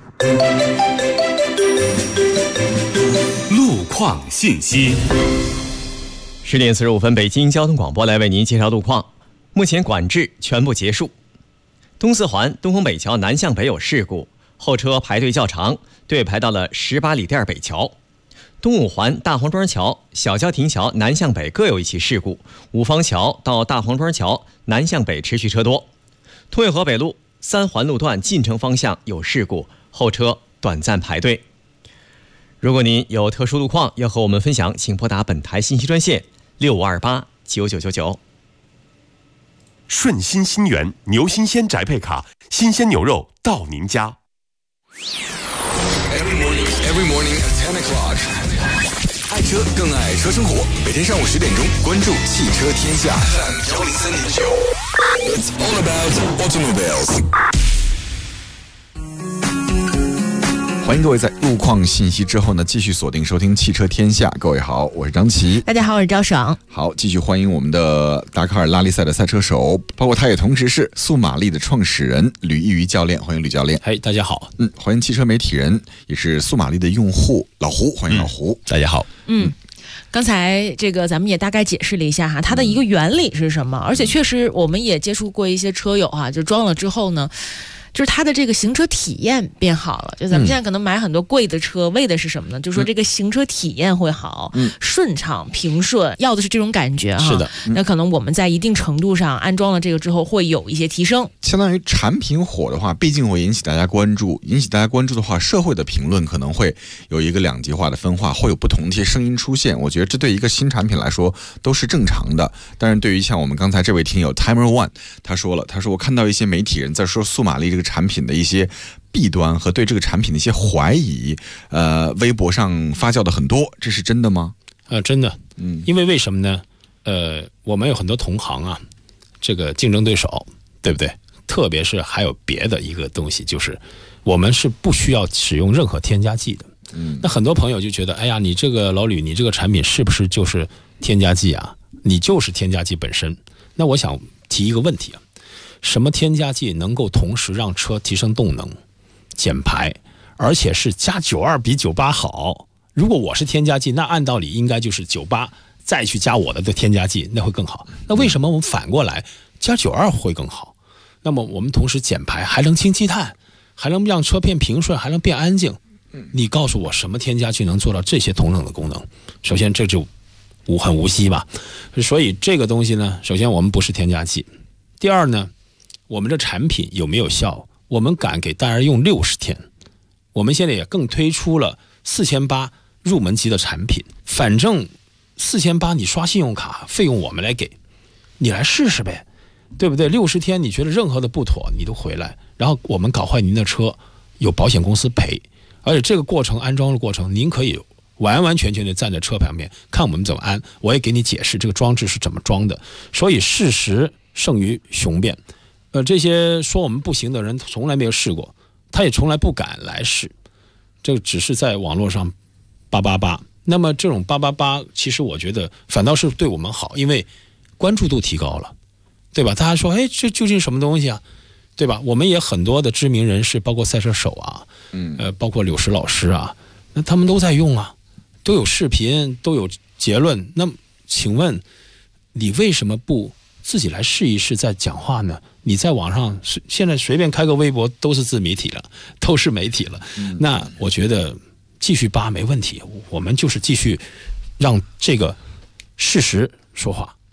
路况信息。 10点45分，北京交通广播来为您介绍路况。目前管制全部结束。东四环东风北桥南向北有事故，后车排队较长，队排到了18里店北桥。东五环大黄庄桥小交亭桥南向北各有一起事故，五方桥到大黄庄桥南向北持续车多。通惠河北路3环路段进城方向有事故，后车短暂排队。如果您有特殊路况要和我们分享，请拨打本台信息专线65289999。 顺心新源牛新鲜宅配卡，新鲜牛肉到您家。 Every morning at 10 o'clock， 爱车更爱车生活。每天上午10点钟，关注汽车天下103.9。It's all about automobiles。 欢迎各位在路况信息之后呢，继续锁定收听汽车天下。各位好，我是张琪。 大家好，我是赵爽。 好，继续欢迎我们的达喀尔拉力赛的赛车手，包括他也同时是苏玛丽的创始人吕一瑜教练。欢迎吕教练。 大家好。 欢迎汽车媒体人，也是苏玛丽的用户老胡。欢迎老胡。 大家好。 刚才这个咱们也大概解释了一下哈，它的一个原理是什么，而且确实我们也接触过一些车友哈，就装了之后呢，就是它的这个行车体验变好了。就咱们现在可能买很多贵的车，为的是什么呢？就是说这个行车体验会好，顺畅平顺，要的是这种感觉哈。 是的， 那可能我们在一定程度上安装了这个之后，会有一些提升。 相当于产品火的话，毕竟会引起大家关注，引起大家关注的话，社会的评论可能会有一个两极化的分化，会有不同的一些声音出现。我觉得这对一个新产品来说都是正常的。但是对于像我们刚才这位听友 Timer One， 他说我看到一些媒体人在说苏玛丽这个产品的一些弊端和对这个产品的一些怀疑，微博上发酵的很多，这是真的吗？ 真的。因为什么呢？我们有很多同行啊，这个竞争对手，对不对？特别是还有别的一个东西，就是我们是不需要使用任何添加剂的。那很多朋友就觉得，哎呀，你这个老吕，你这个产品是不是就是添加剂啊？你就是添加剂本身。那我想提一个问题啊，什么添加剂能够同时让车提升动能、减排，而且是加92比98好？如果我是添加剂，那按道理应该就是98再去加我的添加剂，那会更好。那为什么我们反过来加92会更好？那么我们同时减排，还能清积碳，还能让车变平顺，还能变安静。你告诉我什么添加剂能做到这些同等的功能？首先这就很无锡吧。所以这个东西呢，首先我们不是添加剂。第二呢，我们的产品有没有效？我们敢给大家用60天。我们现在也更推出了4800入门级的产品，反正4800你刷信用卡费用我们来给，你来试试呗，对不对？60天你觉得任何的不妥你都回来，然后我们搞坏您的车有保险公司赔，而且这个过程安装的过程您可以完完全全的站在车旁边看我们怎么安，我也给你解释这个装置是怎么装的。所以事实胜于雄辩。这些说我们不行的人从来没有试过，他也从来不敢来试，这个只是在网络上888。那么这种888其实我觉得反倒是对我们好，因为关注度提高了，对吧？大家说这究竟什么东西啊，对吧？我们也很多的知名人士，包括赛车手啊，包括柳石老师啊，那他们都在用啊，都有视频，都有结论。那请问你为什么不自己来试一试再讲话呢？你在网上现在随便开个微博都是自媒体了，都是媒体了。那我觉得继续扒没问题，我们就是继续让这个事实说话，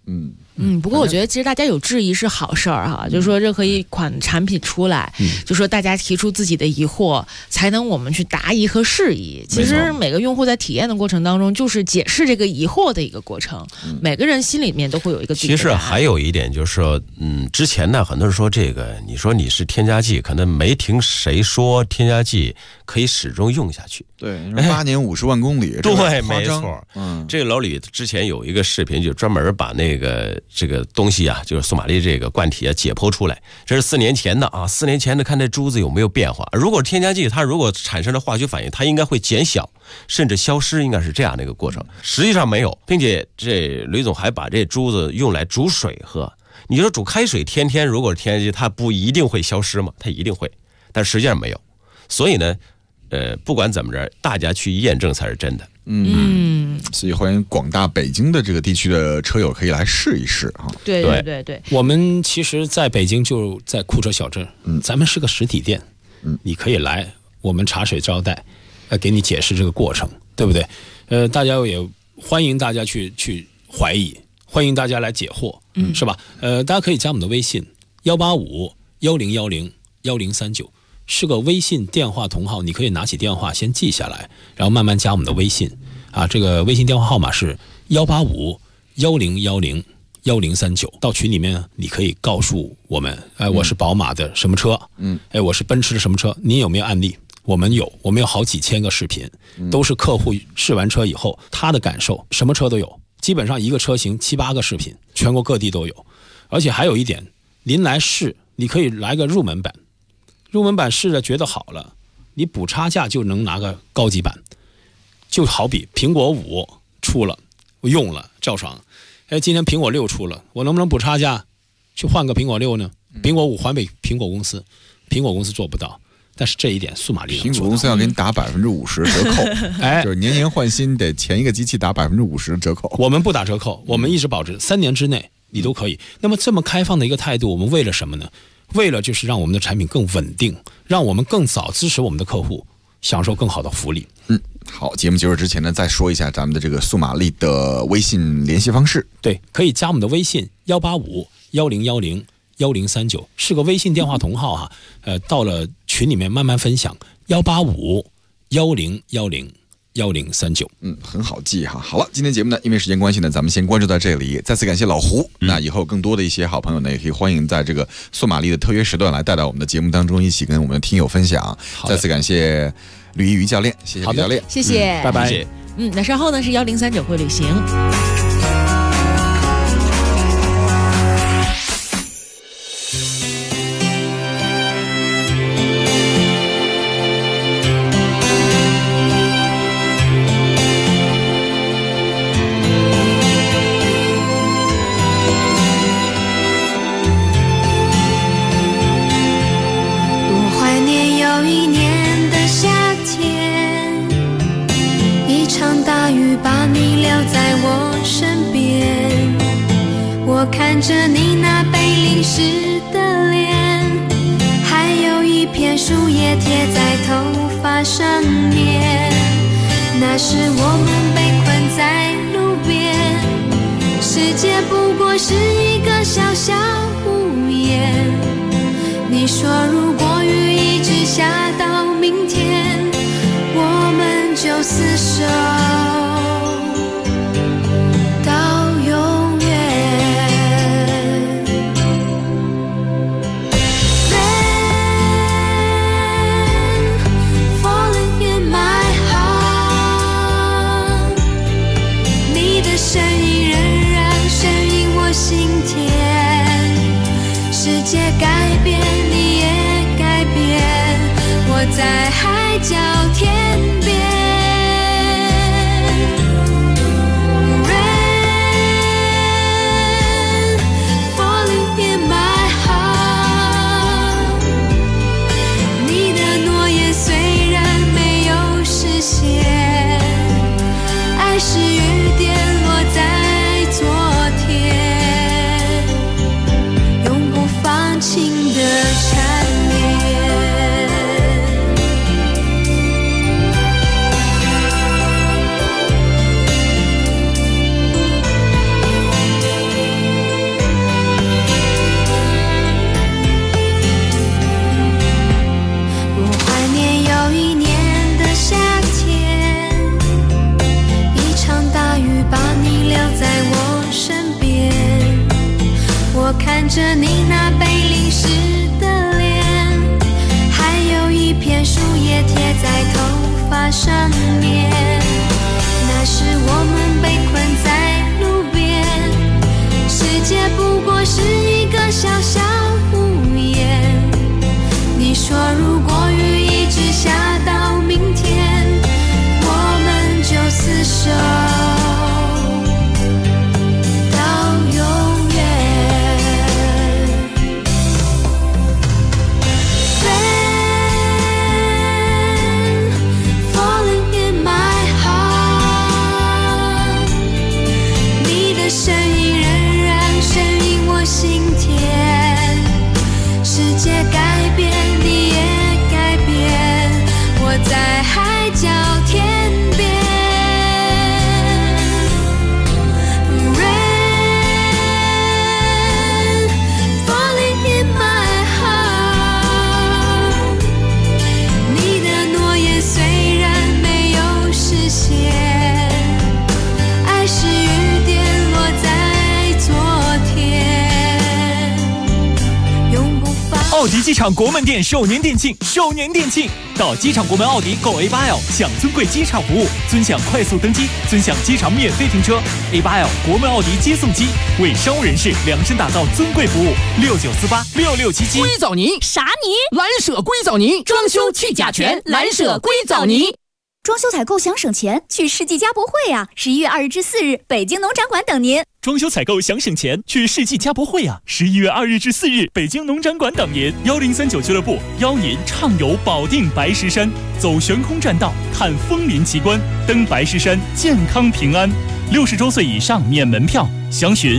不过我觉得其实大家有质疑是好事儿哈，就是说任何一款产品出来，就说大家提出自己的疑惑，才能我们去答疑和释疑。其实每个用户在体验的过程当中，就是解释这个疑惑的一个过程。每个人心里面都会有一个自己的答案。 其实还有一点就是说，之前呢，很多人说这个，你说你是添加剂，可能没听谁说添加剂可以始终用下去。 对，8年50万公里， 对，没错。这个老李之前有一个视频，就专门把这个东西啊，就是苏玛丽这个罐体啊解剖出来。这是4年前的啊，4年前的看这珠子有没有变化。如果添加剂它如果产生了化学反应，它应该会减小甚至消失，应该是这样的一个过程。实际上没有，并且这吕总还把这珠子用来煮水喝。你说煮开水天天如果是添加剂，它不一定会消失吗？它一定会，但实际上没有。所以呢不管怎么着，大家去验证才是真的。 所以欢迎广大北京的这个地区的车友可以来试一试啊。 对， 我们其实在北京就在库车小镇，咱们是个实体店，你可以来，我们茶水招待，给你解释这个过程，对不对？大家也欢迎大家去怀疑，欢迎大家来解惑，是吧？大家可以加我们的微信185-1010-1039。是个微信电话同号，你可以拿起电话先记下来，然后慢慢加我们的微信啊。这个微信电话号码是185-1010-1039。到群里面你可以告诉我们，我是宝马的什么车，我是奔驰的什么车，您有没有案例？我们有好几千个视频，都是客户试完车以后他的感受，什么车都有，基本上一个车型7、8个视频，全国各地都有。而且还有一点，您来试，你可以来个入门版。入门版试着觉得好了，你补差价就能拿个高级版。就好比苹果5出了，我用了赵爽，今天苹果6出了，我能不能补差价去换个苹果6呢？苹果5还给苹果公司，苹果公司做不到。但是这一点苏玛丽苹果公司要给你打50%折扣，就是年年换新得前一个机器打50%折扣。 我们不打折扣，我们一直保持3年之内你都可以。那么这么开放的一个态度，我们为了什么呢？为了就是让我们的产品更稳定，让我们更早支持我们的客户享受更好的福利。 好，节目结束之前呢，再说一下咱们的这个苏玛丽的微信联系方式。 对，可以加我们的微信185-1010-1039，是个微信电话同号哈。到了群里面慢慢分享185-1010-1039。 很好记哈。好了，今天节目呢，因为时间关系呢，咱们先关注到这里。再次感谢老胡。那以后更多的一些好朋友呢，也可以欢迎在这个苏玛丽的特约时段来带到我们的节目当中，一起跟我们的听友分享。再次感谢吕一瑜教练，谢谢吕教练， 谢谢， 拜拜。 那稍后呢是1039会旅行。 看着你那被淋湿的脸，还有一片树叶贴在头发上面。那时我们被困在路边，世界不过是一个小小屋檐。你说如果雨一直下到明天，我们就厮守改变，你也改变，我在海角天边。Rain falling in my heart， 你的诺言虽然没有实现，爱是雨点落在昨天。情的缠绵。 看着你那被淋湿的脸，还有一片树叶贴在头发上面。那时我们被困在路边，世界不过是一个小小屋檐。你说如果雨一直下到明天，我们就厮守到永远。Rain falling in my heart， 你的声音仍然声音我心田。世界改变，你也改变，我在海角天边。Rain falling in my heart， 你的诺言虽然没有实现，爱是雨点落在昨天，永不放。 奥迪机场国门店首年店庆，到机场国门奥迪购 A8L 享尊贵机场服务，尊享快速登机，尊享机场免费停车。A8L 国门奥迪接送机为商务人士量身打造尊贵服务，69486677。 硅藻泥啥泥？蓝舍硅藻泥，装修去甲醛，蓝舍硅藻泥。 装修采购想省钱，去世纪家博会啊！11月2日至4日，北京农展馆等您。 装修采购想省钱，去世纪家博会啊！11月2日至4日，北京农展馆等您。1039俱乐部邀您畅游保定白石山，走悬空栈道，看枫林奇观，登白石山，健康平安。60周岁以上免门票，详询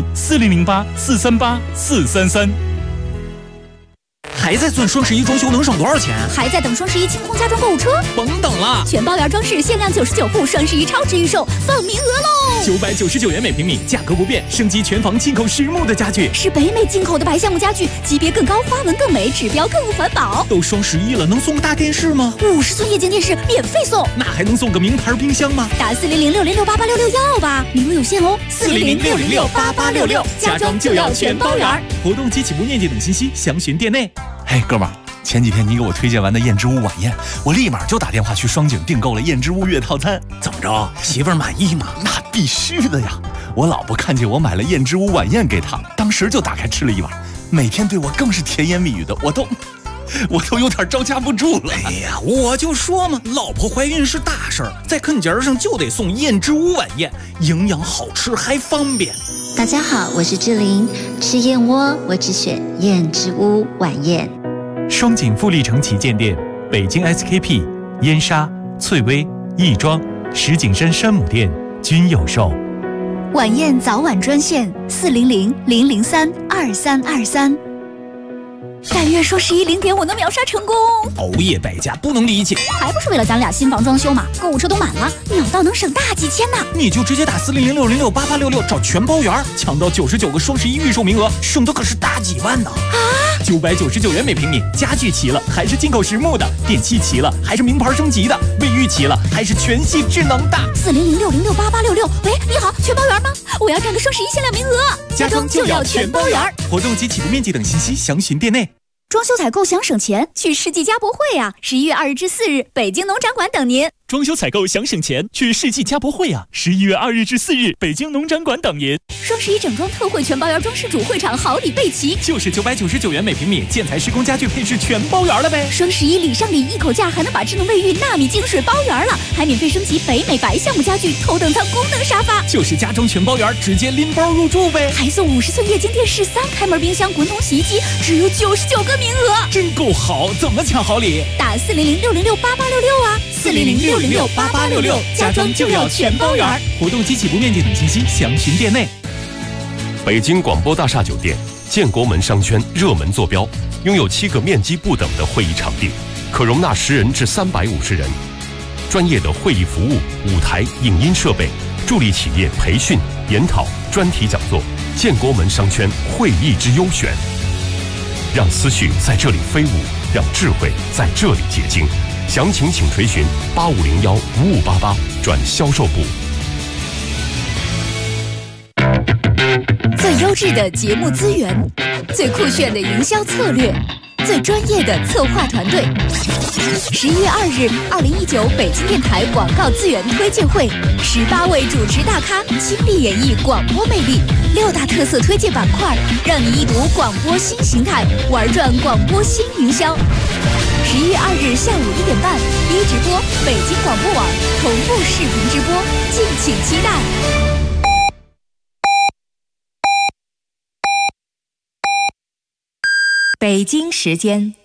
4008-438-433。 还在算双11装修能省多少钱？ 还在等双11清空家装购物车？ 甭等了， 全包圆装饰限量99户，双11超值预售，放名额喽 ！999元每平米，价格不变，升级全房进口实木的家具， 是北美进口的白橡木家具，级别更高，花纹更美，指标更环保。 都双11了，能送个大电视吗 ？50寸液晶电视免费送， 那还能送个名牌冰箱吗？ 打400-606-8866要吧，名额有限哦！400-606-8866， 家装就要全包圆。活动及起步面积等信息详询店内。 嘿，哥们儿，前几天你给我推荐完的燕之屋晚宴，我立马就打电话去双井订购了燕之屋月套餐。 怎么着，媳妇儿满意吗？ 那必须的呀！我老婆看见我买了燕之屋晚宴给她，当时就打开吃了一碗，每天对我更是甜言蜜语的，我都有点招架不住了。 哎呀，我就说嘛，老婆怀孕是大事儿，在坑节上就得送燕之屋晚宴，营养好吃还方便。 大家好，我是志玲，吃燕窝我只选燕之屋晚宴。 双井富力城旗舰店、北京 SKP、燕莎、翠微、亦庄、石景山山姆店均有售。 晚宴早晚专线400-003-2323。但愿双110点我能秒杀成功。 熬夜败家不能理解， 还不是为了咱俩新房装修嘛？购物车都满了，秒到能省大几千呢。 你就直接打400-606-8866找全包圆，抢到99个双11预售名额，省的可是大几万呢 ！999元每平米，家具齐了还是进口实木的，电器齐了还是名牌升级的，卫浴齐了还是全系智能的。 400-606-8866，喂，你好，全包圆吗？我要占个双11限量名额， 家装就要全包圆。活动及起步面积等信息详询店内。 装修采购想省钱，去世纪家博会啊！11月2日至4日，北京农展馆等您。 装修采购想省钱，去世纪家博会啊！11月2日至4日，北京农展馆等您。 双11整装特惠全包圆装饰主会场好礼备齐， 就是999元每平米，建材施工家具配饰全包圆了呗。 双11礼上礼，一口价还能把智能卫浴纳米净水包圆了，还免费升级北美白橡木家具头等舱功能沙发， 就是家装全包圆，直接拎包入住呗。 还送50寸液晶电视、3开门冰箱、滚筒洗衣机，只有99个名额， 真够好！怎么抢好礼？ 打400-606-8866啊！400-606-8866，家装就要全包圆。 活动及起步面积等信息详询店内。 北京广播大厦酒店建国门商圈热门坐标，拥有7个面积不等的会议场地，可容纳10人至350人。专业的会议服务、舞台、影音设备，助力企业培训、研讨、专题讲座。建国门商圈会议之优选，让思绪在这里飞舞，让智慧在这里结晶。详情请垂询8501-5588转销售部。 最优质的节目资源， 最酷炫的营销策略，最专业的策划团队。11月2日，2019北京电台广告资源推介会，18位主持大咖倾力演绎广播魅力，6大特色推介板块，让你一睹广播新形态，玩转广播新营销。11月2日下午1点半，一直播北京广播网同步视频直播，敬请期待。北京时间